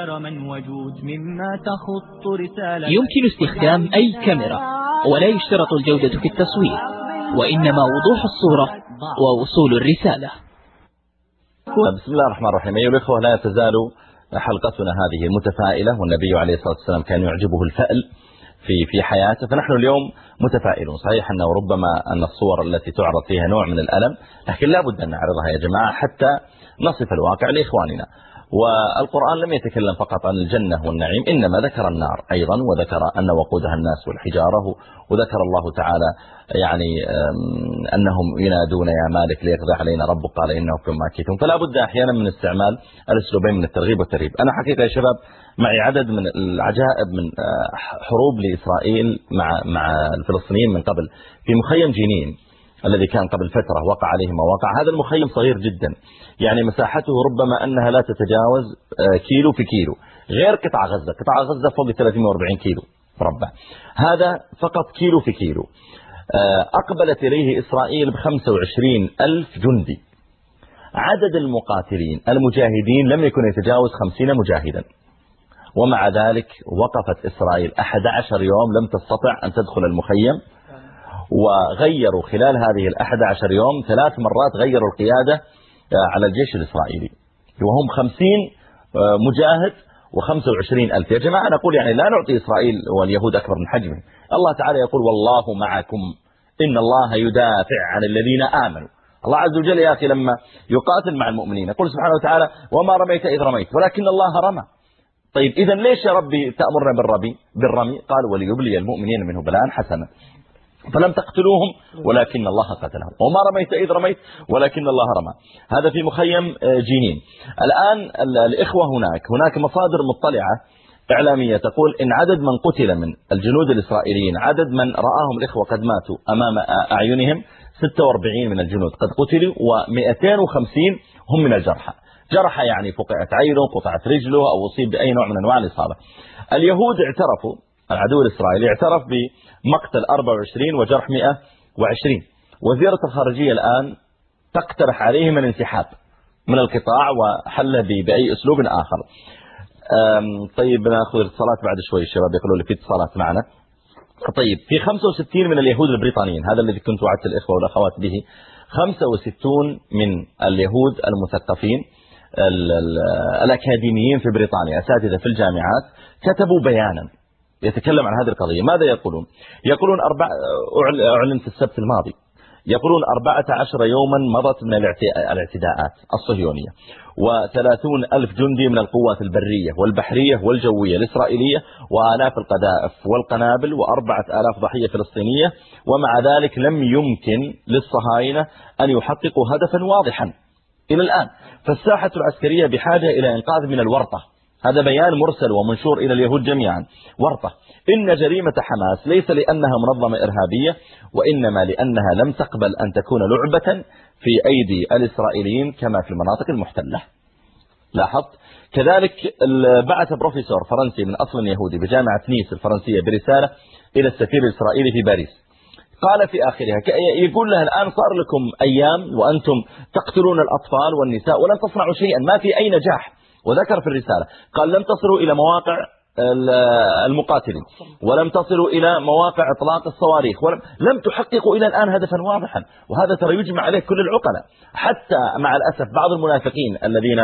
يمكن استخدام أي كاميرا ولا يشترط الجودة في التصوير، وإنما وضوح الصورة ووصول الرسالة. بسم الله الرحمن الرحيم. أيها الأخوة، لا تزال حلقتنا هذه متفائلة، والنبي عليه الصلاة والسلام كان يعجبه الفأل في في حياته، فنحن اليوم متفائلون. صحيح أنه ربما أن الصور التي تعرض فيها نوع من الألم، لكن لا بد أن نعرضها يا جماعة حتى نصف الواقع لإخواننا. والقرآن لم يتكلم فقط عن الجنة والنعيم، إنما ذكر النار أيضا، وذكر أن وقودها الناس والحجارة، وذكر الله تعالى يعني أنهم ينادون يا مالك ليقضي علينا ربك قال إنكم ماكثون. فلا بد أحيانا من استعمال الأسلوبين من الترغيب والترهيب. أنا حقيقة يا شباب معي عدد من العجائب من حروب لإسرائيل مع مع الفلسطينيين من قبل في مخيم جنين الذي كان قبل فترة وقع عليه ما وقع. هذا المخيم صغير جدا، يعني مساحته ربما أنها لا تتجاوز كيلو في كيلو، غير قطاع غزة. قطاع غزة فوق ثلاثمائة وأربعين كيلو مربع، هذا فقط كيلو في كيلو. أقبلت إليه إسرائيل بخمسة وعشرين ألف جندي. عدد المقاتلين المجاهدين لم يكن يتجاوز خمسين مجاهدا، ومع ذلك وقفت إسرائيل أحد عشر يوم لم تستطع أن تدخل المخيم. وغيروا خلال هذه الأحد عشر يوم ثلاث مرات غيروا القيادة على الجيش الإسرائيلي، وهم خمسين مجاهد وخمسة وعشرين ألف. يا جماعة نقول يعني لا نعطي إسرائيل واليهود أكبر من حجمهم. الله تعالى يقول والله معكم إن الله يدافع عن الذين آمنوا. الله عز وجل يا أخي لما يقاتل مع المؤمنين يقول سبحانه وتعالى وما رميت إذ رميت ولكن الله رمى. طيب إذا ليش يا ربي تأمرنا بالرمي بالرمي؟ قال وليبلي المؤمنين منه بلاء حسنا. فلم تقتلوهم ولكن الله قتلهم، وما رميت إذ رميت ولكن الله رمى. هذا في مخيم جنين. الآن الإخوة هناك هناك مصادر مطلعة إعلامية تقول إن عدد من قتل من الجنود الإسرائيليين، عدد من رآهم الإخوة قد ماتوا أمام أعينهم ستة وأربعين من الجنود قد قتلوا، ومئتين وخمسين هم من الجرحى. جرحى يعني فقعت عينه، قطعت رجله، أو أصيب بأي نوع من أنواع الإصابة. اليهود اعترفوا، العدو الإسرائيلي اعترف بمقتل أربعة وعشرين وجرح مئة وعشرين. وزيرة الخارجية الآن تقترح عليهم الانسحاب من القطاع وحله بأي أسلوب آخر. طيب ناخذ اتصالات بعد شوي، الشباب يقولوا لي في اتصالات معنا. طيب في خمسة وستين من اليهود البريطانيين، هذا الذي كنت وعدت الإخوة والأخوات به، خمسة وستون من اليهود المثقفين الأكاديميين في بريطانيا، أساتذة في الجامعات، كتبوا بيانا يتكلم عن هذه القضية. ماذا يقولون؟ يقولون أربع أعلن في السبت الماضي، يقولون أربعة عشر يوما مضت من الاعتداءات الصهيونية، وثلاثون ألف جندي من القوات البرية والبحرية والجوية الإسرائيلية، وآلاف القذائف والقنابل، وأربعة آلاف ضحية فلسطينية، ومع ذلك لم يمكن للصهاينة أن يحققوا هدفا واضحا إلى الآن. فالساحة العسكرية بحاجة إلى إنقاذ من الورطة. هذا بيان مرسل ومنشور إلى اليهود جميعا. ورطة. إن جريمة حماس ليس لأنها منظمة إرهابية، وإنما لأنها لم تقبل أن تكون لعبة في أيدي الإسرائيليين كما في المناطق المحتلة. لاحظت؟ كذلك بعث بروفيسور فرنسي من أصل يهودي بجامعة نيس الفرنسية برسالة إلى السفير الإسرائيلي في باريس. قال في آخرها، يقول له الآن صار لكم أيام وأنتم تقتلون الأطفال والنساء ولن تصنعوا شيئا، ما في أي نجاح. وذكر في الرسالة قال لم تصلوا إلى مواقع المقاتلين، ولم تصلوا إلى مواقع إطلاق الصواريخ، ولم لم تحققوا إلى الآن هدفا واضحا. وهذا ترى يجمع عليه كل العقلاء، حتى مع الأسف بعض المنافقين الذين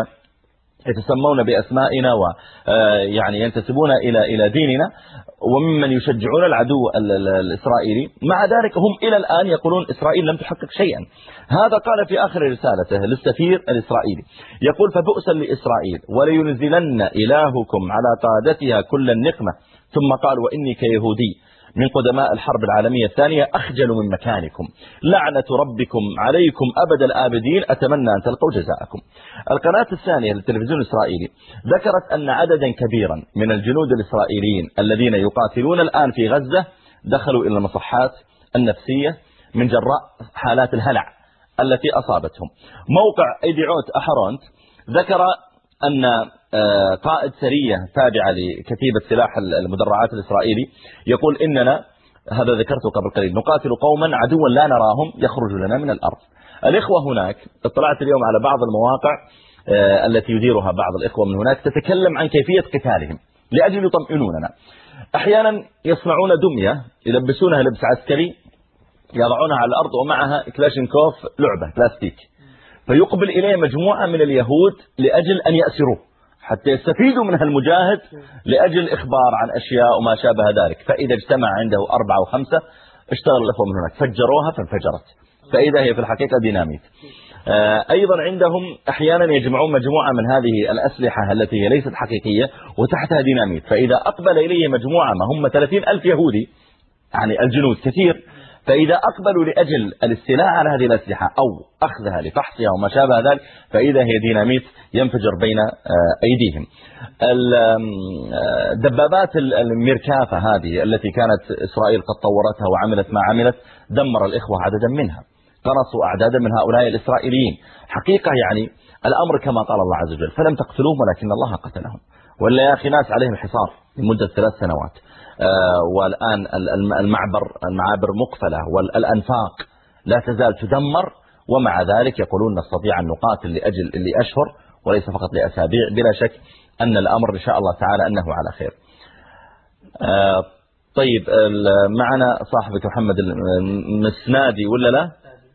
يتسمون بأسمائنا ويعني ينتسبون إلى إلى ديننا، وممن يشجعون العدو الإسرائيلي، مع ذلك هم إلى الآن يقولون إسرائيل لم تحقق شيئا. هذا قال في آخر رسالته للسفير الإسرائيلي، يقول: فبؤسا لإسرائيل ولينزلن إلهكم على قادتها كل النقمة. ثم قال: وإني كيهودي من قدماء الحرب العالمية الثانية أخجل من مكانكم، لعنة ربكم عليكم أبد الآبدين، أتمنى أن تلقوا جزاءكم. القناة الثانية للتلفزيون الإسرائيلي ذكرت أن عددا كبيرا من الجنود الإسرائيليين الذين يقاتلون الآن في غزة دخلوا إلى المصحات النفسية من جراء حالات الهلع التي أصابتهم. موقع ايديعوت أحرونت ذكر أن قائد سرية تابعة لكتيبة سلاح المدرعات الإسرائيلي يقول: إننا، هذا ذكرته قبل قليل، نقاتل قوما عدوا لا نراهم يخرج لنا من الأرض. الإخوة هناك، اطلعت اليوم على بعض المواقع التي يديرها بعض الإخوة من هناك تتكلم عن كيفية قتالهم لأجل يطمئنوننا. أحيانا يصنعون دمية يلبسونها لبس عسكري، يضعونها على الأرض ومعها كلاشينكوف لعبة بلاستيك، فيقبل إليه مجموعة من اليهود لأجل أن يأسروه حتى يستفيدوا منها المجاهد لأجل إخبار عن أشياء وما شابه ذلك. فإذا اجتمع عنده أربعة أو خمسة اشتغل الأخوة من هناك فجروها فانفجرت، فإذا هي في الحقيقة ديناميت. أيضا عندهم أحيانا يجمعون مجموعة من هذه الأسلحة التي هي ليست حقيقية وتحتها ديناميت، فإذا أقبل إليه مجموعة ما هم ثلاثين ألف يهودي، يعني الجنود كثير، فإذا أقبلوا لأجل الاستيلاء على هذه الأسلحة أو أخذها لفحصها وما شابه ذلك، فإذا هي ديناميت ينفجر بين أيديهم. الدبابات الميركافة هذه التي كانت إسرائيل قد طورتها وعملت ما عملت، دمر الإخوة عددا منها، قنصوا أعدادا من هؤلاء الإسرائيليين. حقيقة يعني الأمر كما قال الله عز وجل: فلم تقتلوهم ولكن الله قتلهم. ولا يا أخي ناس عليهم حصار لمدة ثلاث سنوات، آه والآن المعبر المعابر مقفلة والأنفاق لا تزال تدمر، ومع ذلك يقولون نستطيع أن نقاتل لأجل لأشهر وليس فقط لأسابيع. بلا شك أن الأمر إن شاء الله تعالى أنه على خير. آه طيب، معنا صاحبك محمد المسنادي ولا لا؟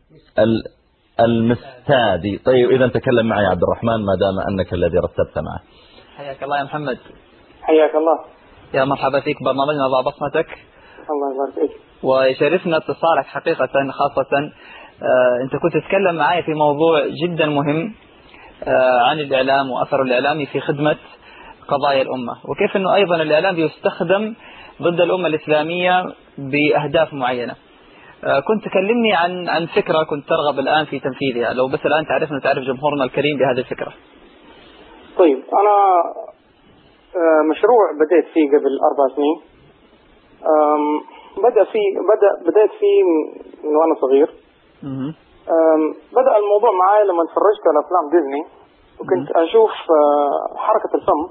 المستادي. طيب إذا تكلم معي عبد الرحمن ما دام أنك الذي رتبت معه. حياك الله يا محمد. حياك الله. يا مرحبا فيك برنامجنا ضع بصمتك. الله يبارك فيك. ويشرفنا اتصالك حقيقة، خاصة آه أنت كنت تتكلم معي في موضوع جدا مهم آه عن الإعلام وأثر الإعلامي في خدمة قضايا الأمة، وكيف أنه أيضا الإعلام يستخدم ضد الأمة الإسلامية بأهداف معينة. آه كنت تكلمني عن عن فكرة كنت ترغب الآن في تنفيذها، لو بس الآن تعرفنا تعرف جمهورنا الكريم بهذه الفكرة. طيب، أنا مشروع بدأت فيه قبل أربع سنين. بدأ فيه بدأ بدأت فيه من وأنا صغير. بدأ الموضوع معي لما تفرجت على أفلام ديزني، وكنت أشوف حركة الفم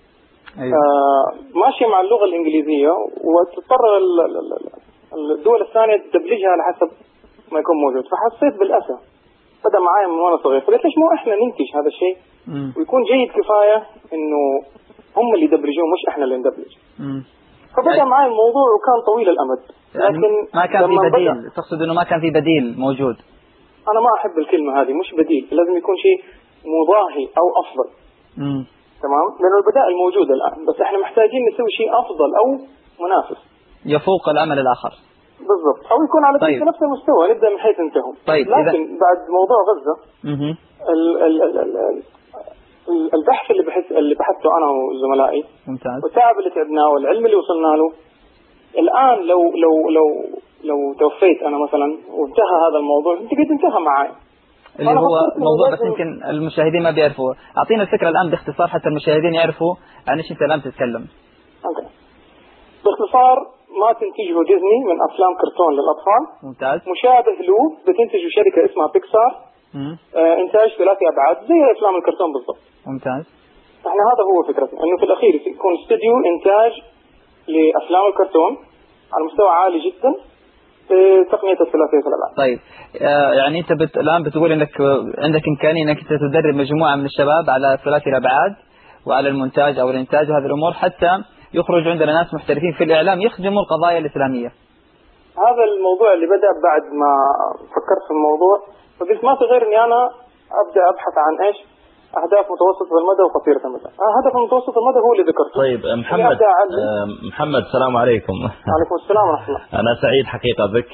ماشية مع اللغة الإنجليزية، وتضطر الدول الثانية تدبلجها على حسب ما يكون موجود. فحسيت بالأسى، بدأ معي من وأنا صغير، فقلت ليش مو إحنا ننتج هذا الشيء ويكون جيد كفاية إنه هم اللي يدبلجوه مش إحنا اللي ندبلج. فبدأ يعني معي الموضوع وكان طويل الأمد، لكن ما كان في بديل. تقصد إنه ما كان في بديل موجود؟ أنا ما أحب الكلمة هذه، مش بديل، لازم يكون شيء مضاهي أو أفضل. مم. تمام، لأنه البدائل موجودة الآن، بس إحنا محتاجين نسوي شيء أفضل أو منافس يفوق العمل الآخر. بالضبط، أو يكون على طيب. نفس المستوى، نبدأ من حيث انتهوا. طيب. لكن إذا... بعد موضوع غزة م- ال ال ال ال البحث اللي بحث اللي بحثته أنا وزملائي، ممتاز، والتعب اللي تعبناه والعلم اللي وصلنا له الآن، لو لو لو لو توفيت أنا مثلا وانتهى هذا الموضوع، انت قد انتهى معي اللي هو موضوع، بس يمكن المشاهدين ما بيعرفوا. أعطينا الفكرة الآن باختصار حتى المشاهدين يعرفوا عن ايش انت الآن تتكلم. أوكي. باختصار، ما تنتجه ديزني من أفلام كرتون للأطفال، ممتاز، مشابه له بتنتجه شركة اسمها بيكسار، آه إنتاج ثلاثي أبعاد زي أفلام الكرتون بالضبط. ممتاز. احنا هذا هو فكرتنا، انه في الأخير يكون استوديو إنتاج لأفلام الكرتون على مستوى عالي جدا، تقنية الثلاثية الأبعاد. طيب، آه يعني أنت بت... الآن بتقول إنك عندك إمكانية إنك تدرب مجموعة من الشباب على ثلاثي الأبعاد وعلى المونتاج أو الإنتاج وهذه الأمور، حتى يخرج عندنا ناس محترفين في الإعلام يخدموا القضايا الإسلامية. هذا الموضوع اللي بدأ بعد ما فكرت في الموضوع، فقلت ما في غير إني أنا أبدأ أبحث عن إيش أهداف متوسطة المدى وقصيرة المدى. هدف متوسط المدى هو اللي ذكرته. طيب محمد، محمد السلام عليكم. وعليكم السلام ورحمة الله. أنا سعيد حقيقة بك.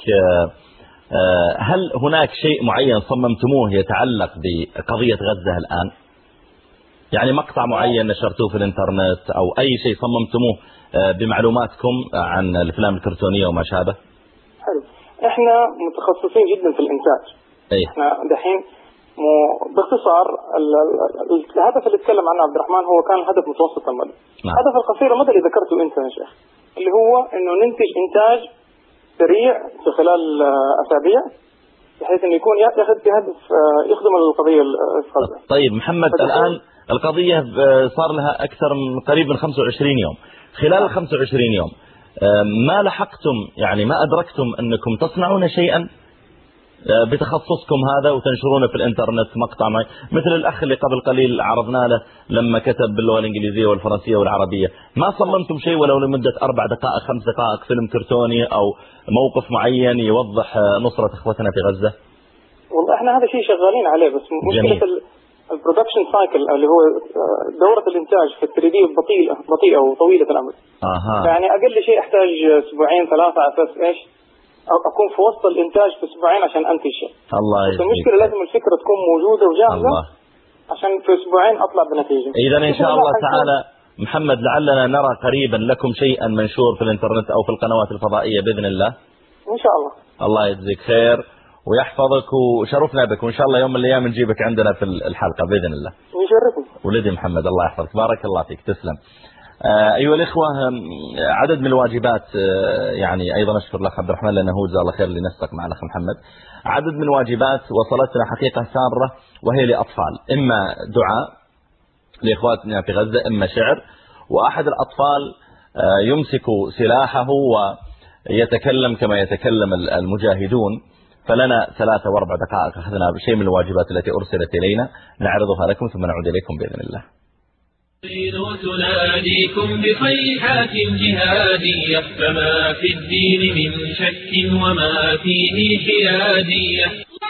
هل هناك شيء معين صممتموه يتعلق بقضية غزة الآن؟ يعني مقطع معين نشرتوه في الانترنت أو أي شيء صممتموه بمعلوماتكم عن الأفلام الكرتونية وما شابه؟ حلو. إحنا متخصصين جدا في الإنتاج. أيه. إحنا دحين مو باختصار الهدف اللي تكلم عنه عبد الرحمن هو كان الهدف متوسط المدى. نعم. الهدف القصير المدى اللي ذكرته أنت يا شيخ، اللي هو إنه ننتج إنتاج سريع في خلال أسابيع، بحيث إنه يكون ياخذ بهدف يخدم القضية الغزة. طيب محمد، الآن القضية صار لها أكثر من قريب من خمسة وعشرين يوم. خلال خمسة وعشرين يوم ما لحقتم، يعني ما أدركتم أنكم تصنعون شيئا بتخصصكم هذا وتنشرونه في الانترنت مقطع معي، مثل الأخ اللي قبل قليل عرضنا له لما كتب باللغة الإنجليزية والفرنسية والعربية؟ ما صممتم شيء ولو لمدة أربع دقائق خمس دقائق فيلم كرتوني أو موقف معين يوضح نصرة إخوتنا في غزة؟ والله احنا هذا شيء شغالين عليه، بس مشكلة البرودكشن سايكل اللي هو دورة الإنتاج في الثري بطيئة بطيئة وطويلة الأمد. آه. يعني أقل شيء أحتاج أسبوعين ثلاثة على أساس إيش أكون في وسط الإنتاج في أسبوعين عشان أنتج شيء. الله يسلمك. المشكلة لازم الفكرة تكون موجودة وجاهزة الله. عشان في أسبوعين أطلع بنتيجة. إذا إن شاء الله تعالى محمد لعلنا نرى قريبا لكم شيئا منشور في الإنترنت أو في القنوات الفضائية بإذن الله. إن شاء الله. الله يجزيك خير ويحفظك وشرفنا بك، وإن شاء الله يوم من الأيام نجيبك عندنا في الحلقة بإذن الله. يشرفني. ولدي محمد، الله يحفظك، بارك الله فيك، تسلم. آه أيها الإخوة، عدد من الواجبات، آه يعني أيضا أشكر الأخ عبد الرحمن لأنه جزاه الله خير اللي نسق مع الأخ محمد. عدد من الواجبات وصلتنا حقيقة سارة وهي لأطفال، إما دعاء لإخواتنا في غزة، إما شعر، وأحد الأطفال آه يمسك سلاحه ويتكلم كما يتكلم المجاهدون. فلنا ثلاثة واربع دقائق أخذنا بشيء من الواجبات التي أرسلت إلينا نعرضها لكم ثم نعود إليكم بإذن الله. تناديكم بصيحات جهادية، فما في الدين من شك وما فيه حيادية.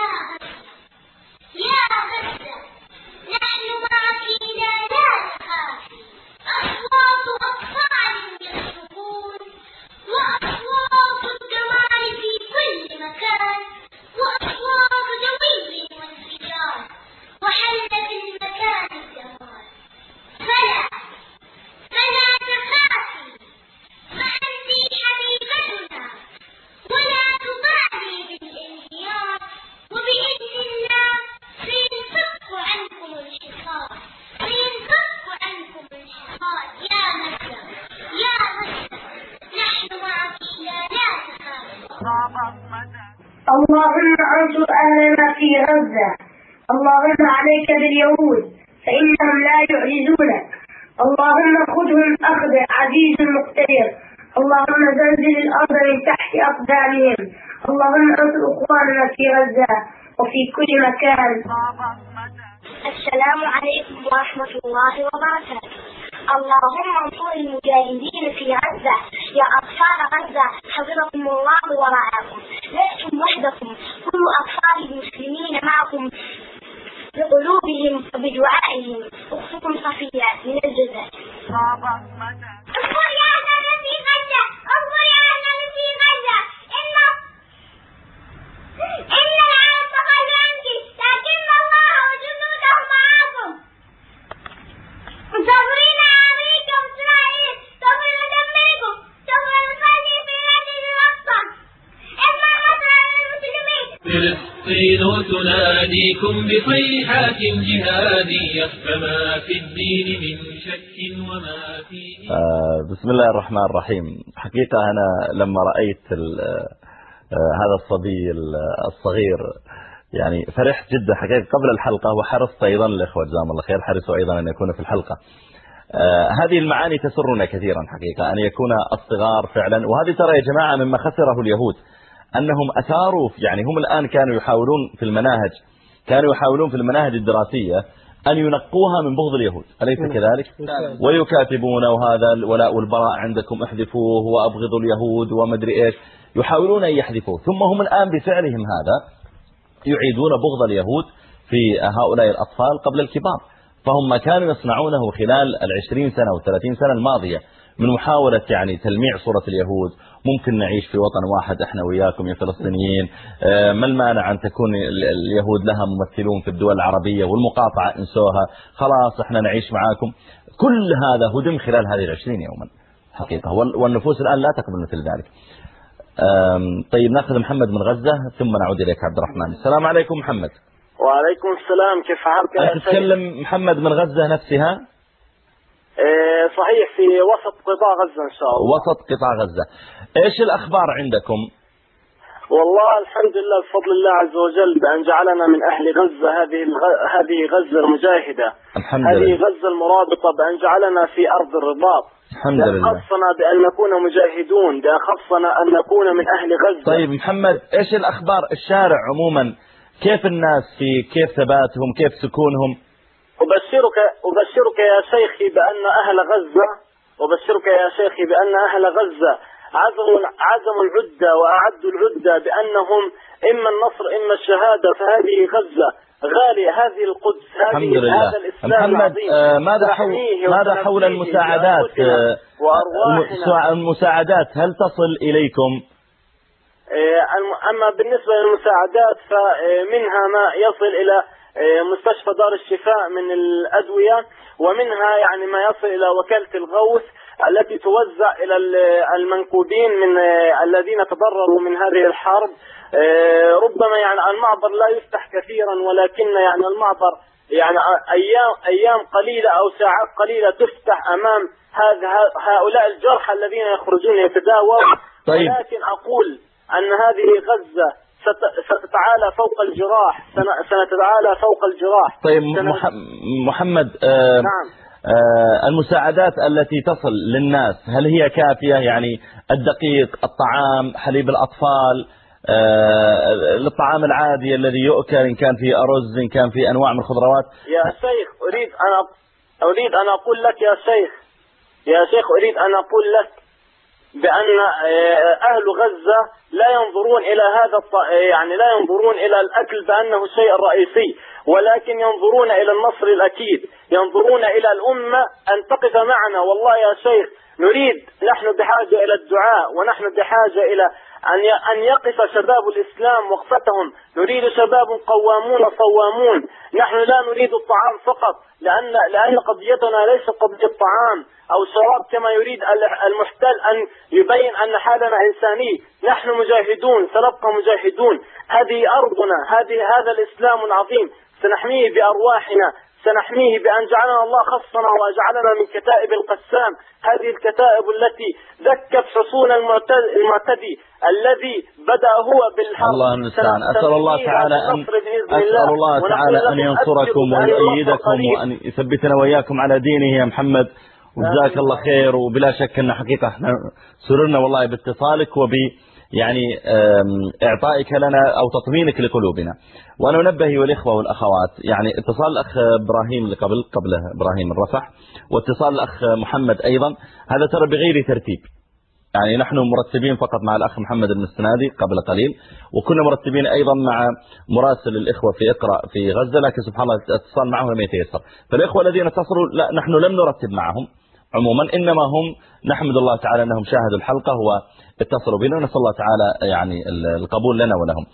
يا غزة نحن معك لا نخافي، أصوات أطفال يصرخون وأصوات الدمار في كل مكان وأصوات دوي وانفجار وحل في المكان الدمار. فلا فلا تخافي، فأنت حبيبتنا ولا تبالي بالانهيار، وبإذن الله سينفك عنكم الحصار، سينفك عنكم الحصار. يا غزة يا غزة نحن معك لا تخافي. اللهم انصر أهلنا في غزة، اللهم عليك باليهود فإنهم لا يعجزونك، اللهم خذهم أخذ عزيز مقتدر، اللهم زلزل الأرض من تحت أقدامهم، اللهم انصر إخواننا في غزة وفي كل مكان. السلام عليكم ورحمة الله وبركاته. اللهم انصر المجاهدين في غزة، يا أطفال غزة حفظكم الله ورعاكم، لستم وحدكم، كل أطفال المسلمين معكم بقلوبهم وبدعائهم. أختكم صفية من الجزائر. انظر يا أهل في غزة، انظر يا أهل في غزة، إن نناديكم بصيحات جهادية فما في الدين من شك وما فيه. آه بسم الله الرحمن الرحيم. حقيقة أنا لما رأيت آه هذا الصبي الصغير يعني فرحت جدا حقيقة قبل الحلقة، وحرصت أيضا الإخوة جزاهم الله خير حرصوا أيضا أن يكونوا في الحلقة. آه هذه المعاني تسرنا كثيرا حقيقة أن يكون الصغار فعلا، وهذه ترى يا جماعة مما خسره اليهود أنهم أثاروا يعني هم الآن كانوا يحاولون في المناهج كانوا يحاولون في المناهج الدراسية أن ينقوها من بغض اليهود، أليس كذلك؟ ويكاتبون وهذا الولاء والبراء عندكم احذفوه وأبغضوا اليهود ومدري إيش، يحاولون أن يحذفوه، ثم هم الآن بفعلهم هذا يعيدون بغض اليهود في هؤلاء الأطفال قبل الكبار. فهم ما كانوا يصنعونه خلال العشرين سنة والثلاثين سنة الماضية من محاولة يعني تلميع صورة اليهود. ممكن نعيش في وطن واحد احنا وياكم يا فلسطينيين، ما المانع أن تكون اليهود لها ممثلون في الدول العربية، والمقاطعة انسوها، خلاص احنا نعيش معاكم. كل هذا هدم خلال هذه العشرين يوما حقيقة، والنفوس الآن لا تقبل مثل ذلك. طيب ناخذ محمد من غزة ثم نعود إليك عبد الرحمن. السلام عليكم محمد. وعليكم السلام، كيف حالك يا سيد؟ تتكلم محمد من غزة نفسها؟ إيه صحيح، في وسط قطاع غزة إن شاء الله. وسط قطاع غزة. إيش الأخبار عندكم؟ والله الحمد لله بفضل الله عز وجل بأن جعلنا من أهل غزة، هذه هذه غزة المجاهدة، الحمد هذه لله. غزة المرابطة، بأن جعلنا في أرض الرباط. الحمد لله. خصنا بأن نكون مجاهدون، بأن خصنا أن نكون من أهل غزة. طيب محمد، إيش الأخبار الشارع عموما؟ كيف الناس في كيف ثباتهم، كيف سكونهم؟ أبشرك أبشرك يا شيخي بأن أهل غزة أبشرك يا شيخي بأن أهل غزة عزموا عزموا العدة وأعدوا العدة بأنهم إما النصر إما الشهادة. فهذه غزة غالية، هذه القدس، الحمد لله. هذا الإسلام محمد آه ماذا حول ماذا حول المساعدات؟ آه المساعدات هل تصل إليكم؟ أما بالنسبة للمساعدات فمنها ما يصل إلى مستشفى دار الشفاء من الأدوية، ومنها يعني ما يصل إلى وكالة الغوث التي توزع إلى المنكوبين من الذين تضرروا من هذه الحرب. ربما يعني المعبر لا يفتح كثيرا، ولكن يعني المعبر يعني أيام أيام قليلة أو ساعات قليلة تفتح أمام هؤلاء الجرحى الذين يخرجون يتداووا. طيب. ولكن أقول أن هذه غزة ستتعالى فوق الجراح، سنتعالى فوق الجراح. طيب محمد، آه نعم. آه المساعدات التي تصل للناس هل هي كافية؟ يعني الدقيق، الطعام، حليب الأطفال، آه الطعام العادي الذي يؤكل، إن كان فيه أرز، إن كان فيه أنواع من الخضروات. يا شيخ أريد أن أريد أن أقول لك يا شيخ يا شيخ أريد أن أقول لك بأن أهل غزة لا ينظرون إلى هذا الط... يعني لا ينظرون إلى الأكل بأنه الشيء الرئيسي، ولكن ينظرون إلى النصر الأكيد، ينظرون إلى الأمة أن تقف معنا. والله يا شيخ نريد، نحن بحاجة إلى الدعاء، ونحن بحاجة إلى أن أن يقف شباب الإسلام وقفتهم. نريد شباب قوامون صوامون. نحن لا نريد الطعام فقط، لأن لأن قضيتنا ليس قضية طعام أو شراب كما يريد المحتل أن يبين أن حالنا إنساني. نحن مجاهدون، سنبقى مجاهدون. هذه أرضنا، هذه هذا الإسلام العظيم سنحميه بأرواحنا، سنحميه بأن جعلنا الله خصنا وجعلنا من كتائب القسام، هذه الكتائب التي ذكت حصون المعتدي الذي بدأ هو بالحرب. الله المستعان. أسأل الله تعالى أن أسأل الله تعالى أن ينصركم ويؤيدكم وأن يثبتنا وإياكم على دينه يا محمد، وجزاك الله خير. وبلا شك أن حقيقة احنا سررنا والله باتصالك وب يعني إعطائك لنا أو تطمينك لقلوبنا. وأنا أنبه والإخوة والأخوات، يعني اتصال الأخ إبراهيم اللي قبل قبله إبراهيم الرفح، واتصال الأخ محمد أيضا، هذا ترى بغير ترتيب. يعني نحن مرتبين فقط مع الأخ محمد المستنادي قبل قليل، وكنا مرتبين أيضا مع مراسل الإخوة في اقرأ في غزة، لكن سبحان الله الاتصال معهم لم يتيسر. فالإخوة الذين اتصلوا لا نحن لم نرتب معهم عموما، إنما هم نحمد الله تعالى أنهم شاهدوا الحلقة واتصلوا بنا، ونسأل الله تعالى يعني القبول لنا ولهم.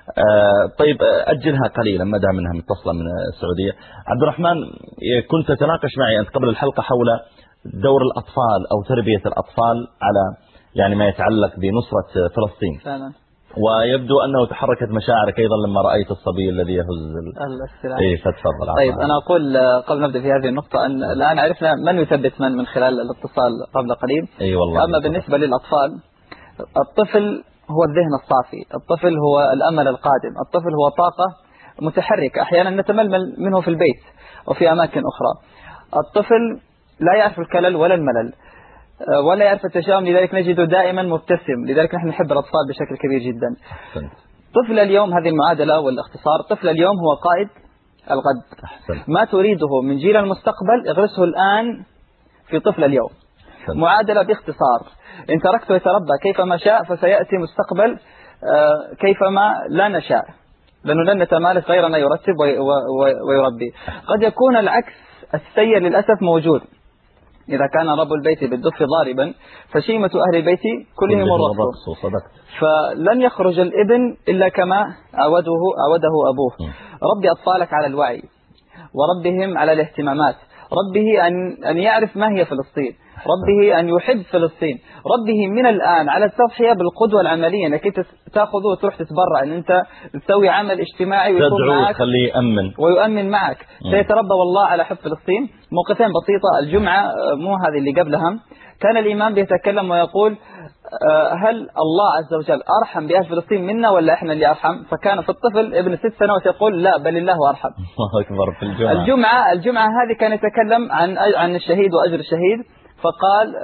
طيب أجلها قليلا ما دام منها متصلة من السعودية. عبد الرحمن، كنت تناقش معي أنت قبل الحلقة حول دور الأطفال أو تربية الأطفال على يعني ما يتعلق بنصرة فلسطين. فعلا. ويبدو أنه تحركت مشاعرك أيضا لما رأيت الصبي الذي يهز السلاح. إيه فتفضل. طيب أنا أقول قبل نبدأ في هذه النقطة أن الآن عرفنا من يثبت من من خلال الاتصال قبل قليل. أي والله. أما بالنسبة للأطفال، الطفل هو الذهن الصافي، الطفل هو الأمل القادم، الطفل هو طاقة متحركة أحيانا نتململ منه في البيت وفي أماكن أخرى. الطفل لا يعرف الكلل ولا الملل ولا يعرف التشاؤم، لذلك نجده دائما مبتسم، لذلك نحن نحب الأطفال بشكل كبير جدا. طفل اليوم، هذه المعادلة والاختصار، طفل اليوم هو قائد الغد. ما تريده من جيل المستقبل اغرسه الآن في طفل اليوم. معادلة باختصار، إن تركته يتربى كيفما شاء فسيأتي مستقبل كيفما لا نشاء، لأنه لن نتمالك غيرنا يرتب ويربي. قد يكون العكس السيء للأسف موجود، إذا كان رب البيت بالدف ضاربا فشيمة أهل البيت كلهم الرقص، فلن يخرج الابن إلا كما عوده عوده أبوه. ربي أطفالك على الوعي، وربهم على الاهتمامات، ربه أن أن يعرف ما هي فلسطين، ربه أن يحب فلسطين، ربه من الآن على التضحية بالقدوة العملية، أنك تأخذه وتروح تتبرع، أن أنت تسوي عمل اجتماعي ويكون معك يأمن ويؤمن معك، سيتربى والله على حب فلسطين. موقفين بسيطة، الجمعة مو هذه اللي قبلها كان الإمام بيتكلم ويقول هل الله عز وجل أرحم بأهل فلسطين منا ولا إحنا اللي أرحم؟ فكان في الطفل ابن ست سنوات يقول لا بل الله أرحم. الله أكبر. في الجمعة الجمعة الجمعة هذه كان يتكلم عن عن الشهيد وأجر الشهيد، فقال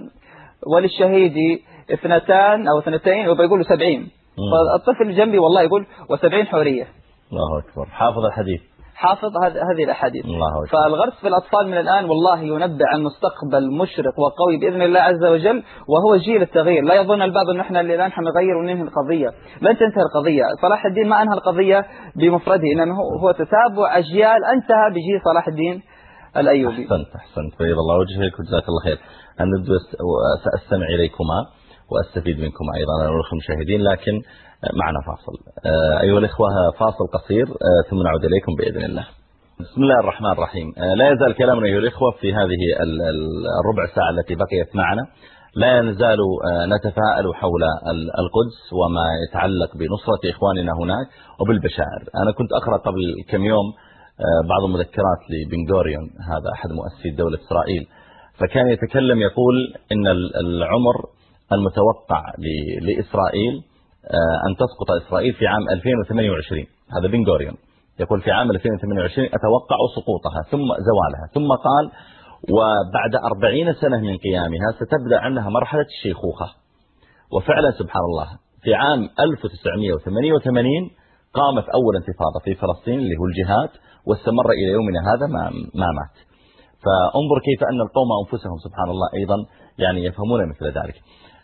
وللشهيد اثنتان أو اثنتين وبيقولوا سبعين، فالطفل جنبي والله يقول وسبعين حورية. الله أكبر. حافظ الحديث، حافظ هذه الأحاديث. فالغرس في الأطفال من الآن والله ينبع عن مستقبل مشرق وقوي بإذن الله عز وجل، وهو جيل التغيير. لا يظن البعض أن احنا الآن حنغير وننهي القضية، لن تنتهي القضية. صلاح الدين ما أنهى القضية بمفرده، إنما هو تتابع أجيال انتهى بجيل صلاح الدين الأيوبي. أحسنت أحسنت بيض الله وجهك وجزاك الله خير. أنا سأستمع إليكما وأستفيد منكم أيضا أنا والأخوة المشاهدين، لكن معنا فاصل. أيها الإخوة فاصل قصير ثم نعود إليكم بإذن الله. بسم الله الرحمن الرحيم. لا يزال كلامنا أيها الإخوة في هذه الربع ساعة التي بقيت معنا، لا نزال نتفاءل حول القدس وما يتعلق بنصرة إخواننا هناك وبالبشائر. أنا كنت أقرأ قبل كم يوم بعض المذكرات لبن غوريون، هذا أحد مؤسسي دولة إسرائيل، فكان يتكلم يقول إن العمر المتوقع لإسرائيل أن تسقط إسرائيل في عام ألفين وثمانية وعشرين. هذا بن غوريون يقول في عام ألفين وثمانية وعشرين أتوقع سقوطها ثم زوالها، ثم قال وبعد أربعين سنة من قيامها ستبدأ عنها مرحلة الشيخوخة. وفعلا سبحان الله في عام ألف وتسعمائة وثمانية وثمانين قامت أول انتفاضة في فلسطين اللي هو الجهاد، واستمر إلى يومنا هذا ما ما مات. فانظر كيف أن القوم أنفسهم سبحان الله أيضا يعني يفهمون مثل ذلك.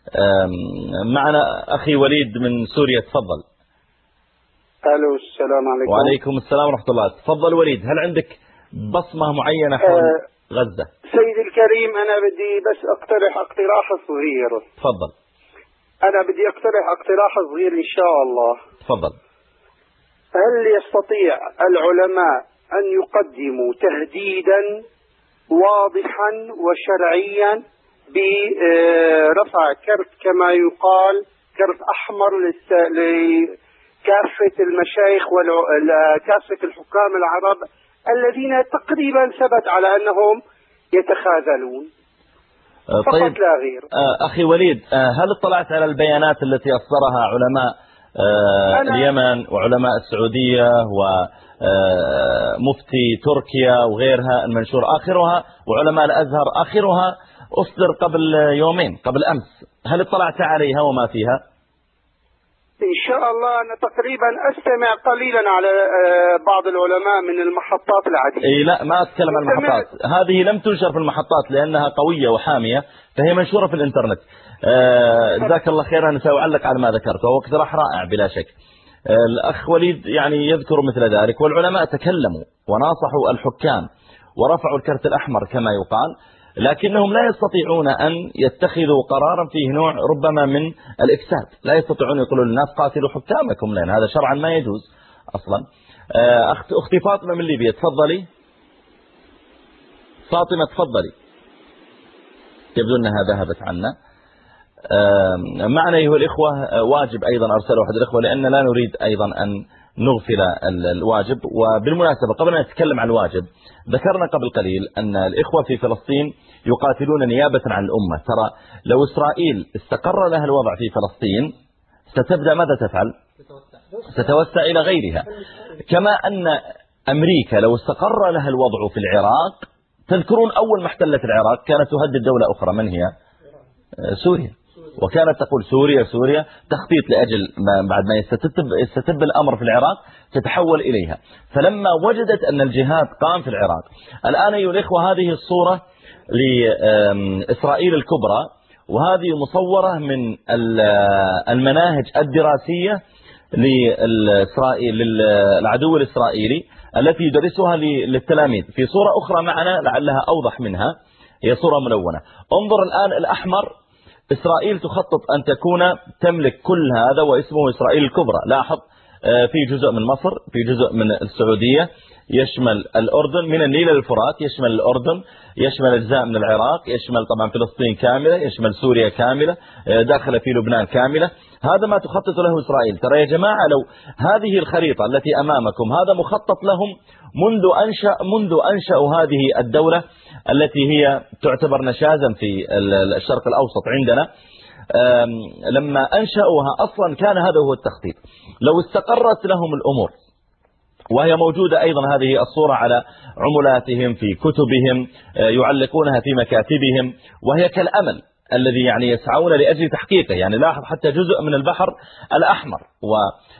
معنا أخي وليد من سوريا، تفضل. ألو السلام عليكم. وعليكم السلام ورحمة الله. تفضل وليد، هل عندك بصمة معينة حول أه غزة؟ سيدي الكريم أنا بدي بس أقترح اقتراح صغير. تفضل. أنا بدي أقترح اقتراح صغير إن شاء الله. تفضل. هل يستطيع العلماء أن يقدموا تهديدا واضحا وشرعيا برفع كرت كما يقال كرت أحمر لكافة المشايخ وكافة الحكام العرب الذين تقريبا ثبت على أنهم يتخاذلون فقط طيب. لا غير. أخي وليد، هل اطلعت على البيانات التي أصدرها علماء اليمن وعلماء السعودية ومفتي تركيا وغيرها المنشور آخرها، وعلماء الأزهر آخرها أصدر قبل يومين قبل أمس، هل اطلعت عليها وما فيها؟ إن شاء الله أنا تقريبا أستمع قليلا على بعض العلماء من المحطات العديدة. إيه لا ما أتكلم عن المحطات، هذه لم تنشر في المحطات لأنها قوية وحامية، فهي منشورة في الإنترنت. جزاك الله خير. أنا سأعلق على ما ذكرت وهو اقتراح رائع بلا شك. الأخ وليد يعني يذكر مثل ذلك، والعلماء تكلموا وناصحوا الحكام ورفعوا الكرت الأحمر كما يقال، لكنهم لا يستطيعون أن يتخذوا قرارا فيه نوع ربما من الإفساد. لا يستطيعون يقولوا للناس قاتلوا حكامكم، لأن هذا شرعا ما يجوز أصلا. أختي فاطمة من ليبيا، تفضلي. فاطمة تفضلي. يبدو أنها ذهبت عنا. معنا أيها الإخوة واجب أيضا أرسله أحد الإخوة، لأن لا نريد أيضا أن نغفل الواجب. وبالمناسبة قبل أن نتكلم عن الواجب، ذكرنا قبل قليل أن الإخوة في فلسطين يقاتلون نيابة عن الأمة. ترى لو إسرائيل استقر لها الوضع في فلسطين ستبدأ ماذا تفعل؟ ستوسع إلى غيرها. كما أن أمريكا لو استقر لها الوضع في العراق، تذكرون أول ما احتلت العراق كانت تهدد دولة أخرى، من هي؟ سوريا. وكانت تقول سوريا سوريا تخطيط لأجل ما بعد ما يستتب, يستتب الأمر في العراق تتحول إليها. فلما وجدت أن الجهاد قام في العراق، الآن أيها الإخوة هذه الصورة لإسرائيل الكبرى، وهذه مصورة من المناهج الدراسية للعدو الإسرائيلي التي يدرسها للتلاميذ. في صورة أخرى معنا لعلها أوضح منها، هي صورة ملونة. انظر الآن الأحمر، إسرائيل تخطط أن تكون تملك كل هذا واسمه إسرائيل الكبرى. لاحظ في جزء من مصر، في جزء من السعودية، يشمل الأردن من النيل للفرات، يشمل الأردن، يشمل أجزاء من العراق، يشمل طبعا فلسطين كاملة، يشمل سوريا كاملة، داخل في لبنان كاملة. هذا ما تخطط له إسرائيل. ترى يا جماعة لو هذه الخريطة التي أمامكم هذا مخطط لهم منذ أنشأ منذ أنشأوا هذه الدولة التي هي تعتبر نشازا في الشرق الأوسط عندنا. لما أنشأوها أصلا كان هذا هو التخطيط. لو استقرت لهم الأمور، وهي موجودة أيضا هذه الصورة على عملاتهم في كتبهم، يعلقونها في مكاتبهم، وهي كالأمل الذي يعني يسعون لأجل تحقيقه. يعني لاحظ حتى جزء من البحر الأحمر و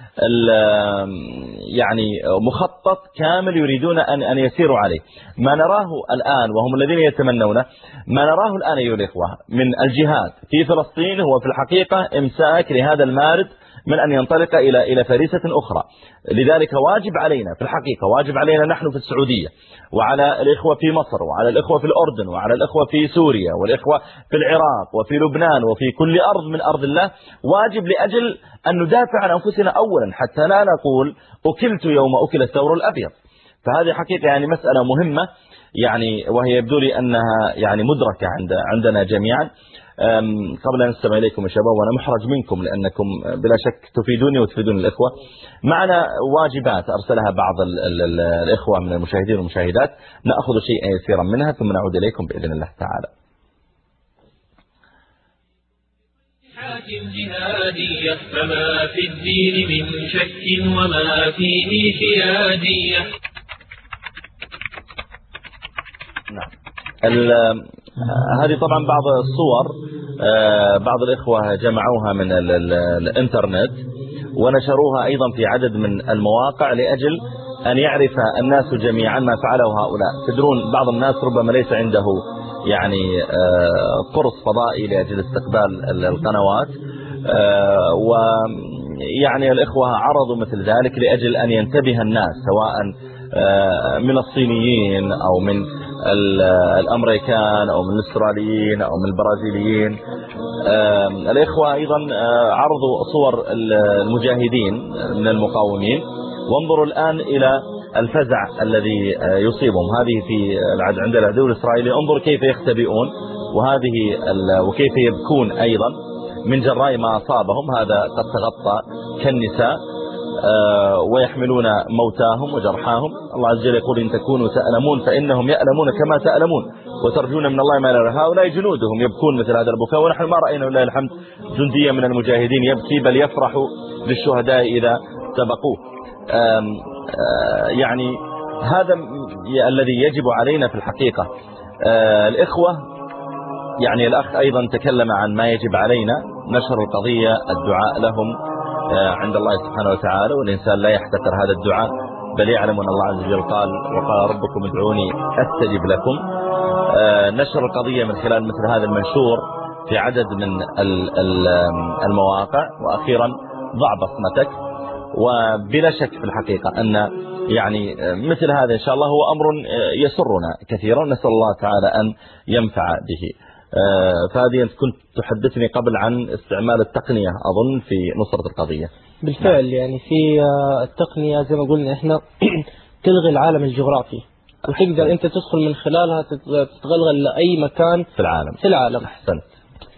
يعني مخطط كامل يريدون أن أن يسيروا عليه. ما نراه الآن وهم الذين يتمنونه، ما نراه الآن أيها الإخوة من الجهاد في فلسطين هو في الحقيقة إمساك لهذا المارد من أن ينطلق إلى إلى فريسة أخرى. لذلك واجب علينا في الحقيقة، واجب علينا نحن في السعودية، وعلى الإخوة في مصر، وعلى الإخوة في الأردن، وعلى الإخوة في سوريا، والإخوة في العراق، وفي لبنان، وفي كل أرض من أرض الله، واجب لأجل أن ندافع عن أنفسنا أولا، حتى لا نقول أكلت يوم أكل الثور الأبيض. فهذه حقيقة يعني مسألة مهمة، يعني وهي يبدو لي أنها يعني مدركة عند عندنا جميعا. قبل أن نستمع إليكم يا شباب، وأنا محرج منكم لأنكم بلا شك تفيدوني وتفيدون الإخوة، معنا واجبات أرسلها بعض ال ال ال الإخوة من المشاهدين والمشاهدات، نأخذ شيئا يسيرا منها ثم نعود إليكم بإذن الله تعالى. حاكم جهادية، فما في الدين من شك وما فيه حيادية. نعم. هذه طبعا بعض الصور، بعض الإخوة جمعوها من ال ال الانترنت ونشروها أيضا في عدد من المواقع لأجل أن يعرف الناس جميعا ما فعله هؤلاء. تدرون بعض الناس ربما ليس عنده يعني قرص فضائي لأجل استقبال القنوات، ويعني الإخوة عرضوا مثل ذلك لأجل أن ينتبه الناس، سواء من الصينيين أو من الأمريكان أو من الأستراليين أو من البرازيليين. الإخوة أيضا عرضوا صور المجاهدين من المقاومين، وانظروا الآن إلى الفزع الذي يصيبهم. هذه في عند العدو الإسرائيلي، انظر كيف يختبئون، وهذه وكيف يبكون أيضا من جراء ما أصابهم. هذا قد تغطى كالنساء ويحملون موتاهم وجرحاهم. الله عز وجل يقول إن تكونوا تألمون فإنهم يألمون كما تألمون وترجون من الله ما لا يرجون. هؤلاء جنودهم يبكون مثل هذا البكاء، ونحن ما رأينا لله الحمد جنديا من المجاهدين يبكي، بل يفرح للشهداء إذا سبقوه. يعني هذا الذي يجب علينا في الحقيقة. الإخوة يعني الأخ أيضا تكلم عن ما يجب علينا، نشر القضية، الدعاء لهم عند الله سبحانه وتعالى، والإنسان لا يحتقر هذا الدعاء، بل يعلم أن الله عز وجل قال وقال ربكم ادعوني أستجب لكم. نشر القضية من خلال مثل هذا المنشور في عدد من المواقع. وأخيرا ضع بصمتك. وبلا شك في الحقيقة أن يعني مثل هذا إن شاء الله هو أمر يسرنا كثيرا، نسأل الله تعالى أن ينفع به. فهذه كنت تحدثني قبل عن استعمال التقنية أظن في نصرة القضية. بالفعل يعني في التقنية زي ما قلنا إحنا تلغي العالم الجغرافي، وتقدر أنت تدخل من خلالها تتغلغل لأي مكان في العالم في العالم أحسنت.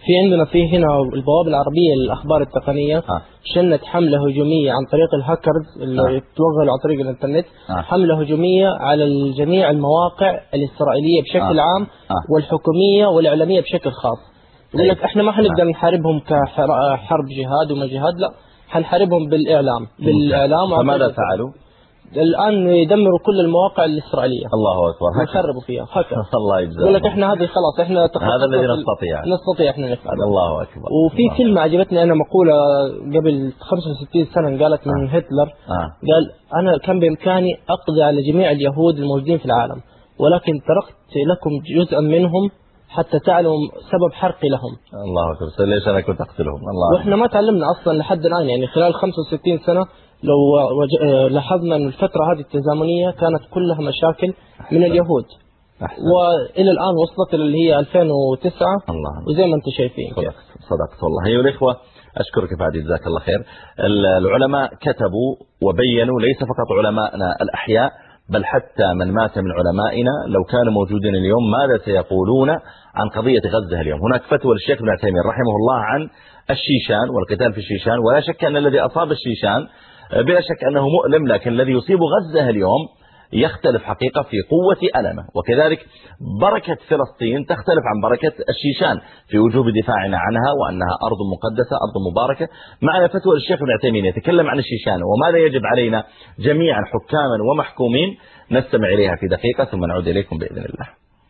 في عندنا في هنا البوابة العربية للأخبار التقنية آه. شنت حملة هجومية عن طريق الهاكرز اللي آه. يتوغلوا عن طريق الإنترنت آه. حملة هجومية على جميع المواقع الإسرائيلية بشكل آه. عام آه. والحكومية والإعلامية بشكل خاص. يقول لك احنا ما حنقدر نحاربهم كحرب جهاد وما جهاد، لا حنحاربهم بالإعلام بالإعلام. فماذا فعلوا؟ الآن يدمروا كل المواقع الإسرائيلية. الله أكبر. يخربوا فيها هكذا. الله يجزاهم. يقول لك إحنا هذه خلاص إحنا هذا الذي نستطيع نستطيع إحنا نفعل. الله أكبر. وفي الله كلمة عجبتني أنا، مقولة قبل خمسة وستين سنة قالت من آه. هتلر آه. قال أنا كان بإمكاني أقضي على جميع اليهود الموجودين في العالم، ولكن تركت لكم جزءا منهم حتى تعلموا سبب حرقي لهم. الله أكبر. ليش أنا كنت أقتلهم؟ الله. وإحنا ما تعلمنا أصلا لحد الآن، يعني خلال خمسة وستين سنة لو لاحظنا أن الفترة هذه التزامنية كانت كلها مشاكل من اليهود. أحسن. وإلى الآن وصلت اللي هي ألفين وتسعة. الله. وزي ما أنتم شايفين. صدقت صدقت والله. أيها الإخوة أشكرك فادي جزاك الله خير. العلماء كتبوا وبينوا، ليس فقط علماءنا الأحياء بل حتى من مات من علمائنا لو كانوا موجودين اليوم ماذا سيقولون عن قضية غزة اليوم. هناك فتوى للشيخ ابن عثيمين رحمه الله عن الشيشان والقتال في الشيشان، ولا شك أن الذي أصاب الشيشان بلا شك أنه مؤلم، لكن الذي يصيب غزة اليوم يختلف حقيقة في قوة ألمه. وكذلك بركة فلسطين تختلف عن بركة الشيشان في وجوب دفاعنا عنها وأنها أرض مقدسة أرض مباركة. معنا فتوى الشيخ ابن عثيمين يتكلم عن الشيشان وماذا يجب علينا جميعا حكاما ومحكومين. نستمع إليها في دقيقة ثم نعود إليكم بإذن الله.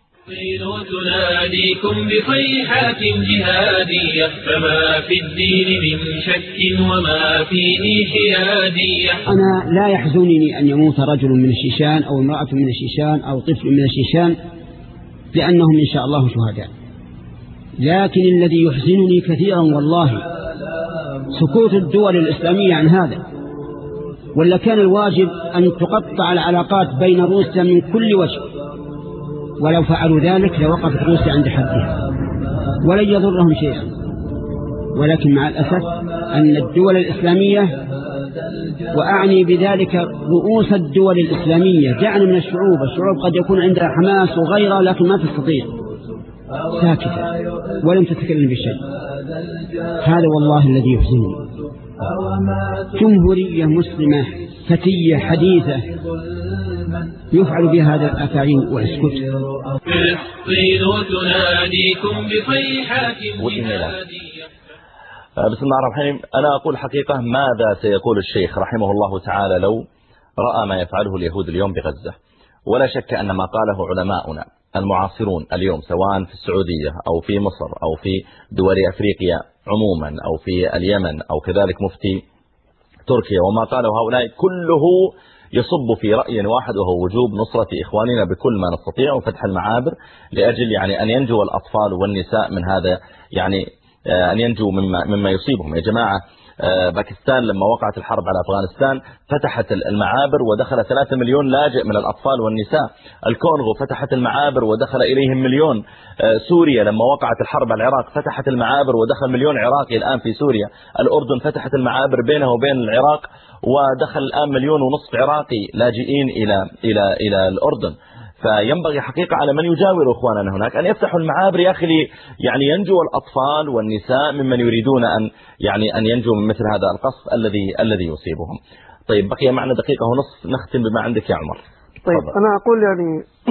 تناديكم بصيحات جهادية فما في الدين من شك وما فيه حيادية. أنا لا يحزنني أن يموت رجل من الشيشان أو امرأة من الشيشان أو طفل من الشيشان لأنهم إن شاء الله شهداء، لكن الذي يحزنني كثيرا والله سكوت الدول الإسلامية عن هذا، ولا كان الواجب أن تقطع العلاقات بين روسيا من كل وجه، ولو فعلوا ذلك لوقفت روسيا عند حدها ولن يضرهم شيئا. ولكن مع الأسف أن الدول الإسلامية، وأعني بذلك رؤوس الدول الإسلامية، دعنا من الشعوب الشعوب قد يكون عندها حماس وغيرها لكن ما تستطيع، ساكتة ولم تتكلم بشيء. هذا والله الذي يحزنني. جمهورية مسلمة فتية حديثة يفعل بها هذا الأفاعيل واسكت. فلسطين تناديكم بصيحات جهادية. بسم الله الرحمن الرحيم. أنا أقول حقيقة ماذا سيقول الشيخ رحمه الله تعالى لو رأى ما يفعله اليهود اليوم بغزة. ولا شك أن ما قاله علماؤنا المعاصرون اليوم سواء في السعودية أو في مصر أو في دول أفريقيا عموما أو في اليمن أو كذلك مفتي تركيا، وما قاله هؤلاء كله يصب في رأي واحد، وهو وجوب نصرة إخواننا بكل ما نستطيع وفتح المعابر لأجل يعني أن ينجو الأطفال والنساء من هذا، يعني أن ينجو مما, مما يصيبهم. يا جماعة باكستان لما وقعت الحرب على أفغانستان فتحت المعابر ودخل ثلاثة مليون لاجئ من الأطفال والنساء. الكونغو فتحت المعابر ودخل إليهم مليون. سوريا لما وقعت الحرب على العراق فتحت المعابر ودخل مليون عراقي الآن في سوريا. الأردن فتحت المعابر بينه وبين العراق ودخل الآن مليون ونصف عراقي لاجئين إلى إلى إلى الأردن. فينبغي حقيقة على من يجاور أخواننا هناك أن يفتحوا المعابر يا أخي، يعني ينجو الأطفال والنساء ممن يريدون أن يعني أن ينجو من مثل هذا القصف الذي الذي يصيبهم. طيب بقي معنا دقيقة ونصف نختم بما عندك يا عمر. طيب فضل. أنا أقول يعني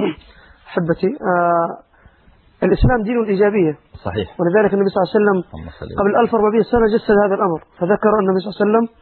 حبتي آه الإسلام دين الإيجابية صحيح، ولذلك النبي صلى الله عليه وسلم قبل ألف وأربعمائة سنة جسد هذا الأمر، فذكر النبي صلى الله عليه وسلم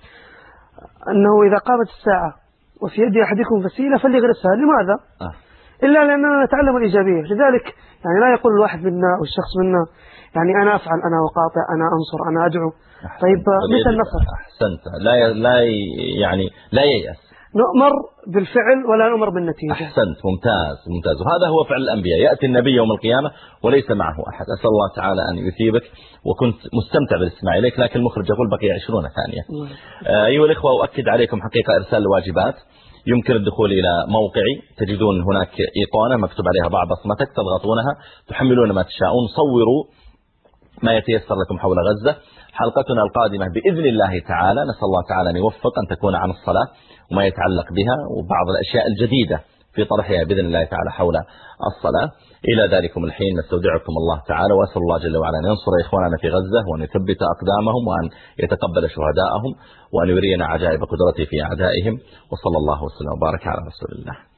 أنه إذا قامت الساعة وفي يد أحدكم فسيلة فليغرسها. لماذا؟ آه. إلا لأننا نتعلم الإيجابية. لذلك يعني لا يقول الواحد منا أو الشخص منا يعني أنا أفعل أنا وقاطع أنا أنصر أنا أدعو. طيب متى النصر؟ أحسنت. لا لا يعني لا ييأس، نؤمر بالفعل ولا نؤمر بالنتيجة. أحسنت. ممتاز ممتاز. وهذا هو فعل الأنبياء، يأتي النبي يوم القيامة وليس معه أحد. أسأل الله تعالى أن يثيبك، وكنت مستمتع بالاستماع إليك لكن المخرج يقول بقي عشرون ثانية. آه أيها الإخوة أؤكد عليكم حقيقة إرسال الواجبات. يمكن الدخول إلى موقعي، تجدون هناك إيقونة مكتوب عليها ضع بصمتك، تضغطونها تحملون ما تشاءون، صوروا ما يتيسر لكم حول غزة. حلقتنا القادمة بإذن الله تعالى نسأل الله تعالى أن يوفق أن تكون عن الصلاة وما يتعلق بها وبعض الأشياء الجديدة في طرحها بإذن الله تعالى حول الصلاة. إلى ذلكم الحين نستودعكم الله تعالى، وأسأل الله جل وعلا أن ينصر إخواننا في غزة وأن يثبت أقدامهم وأن يتقبل شهداءهم وأن يرينا عجائب قدرته في أعدائهم. وصلى الله وسلم وبارك على رسول الله.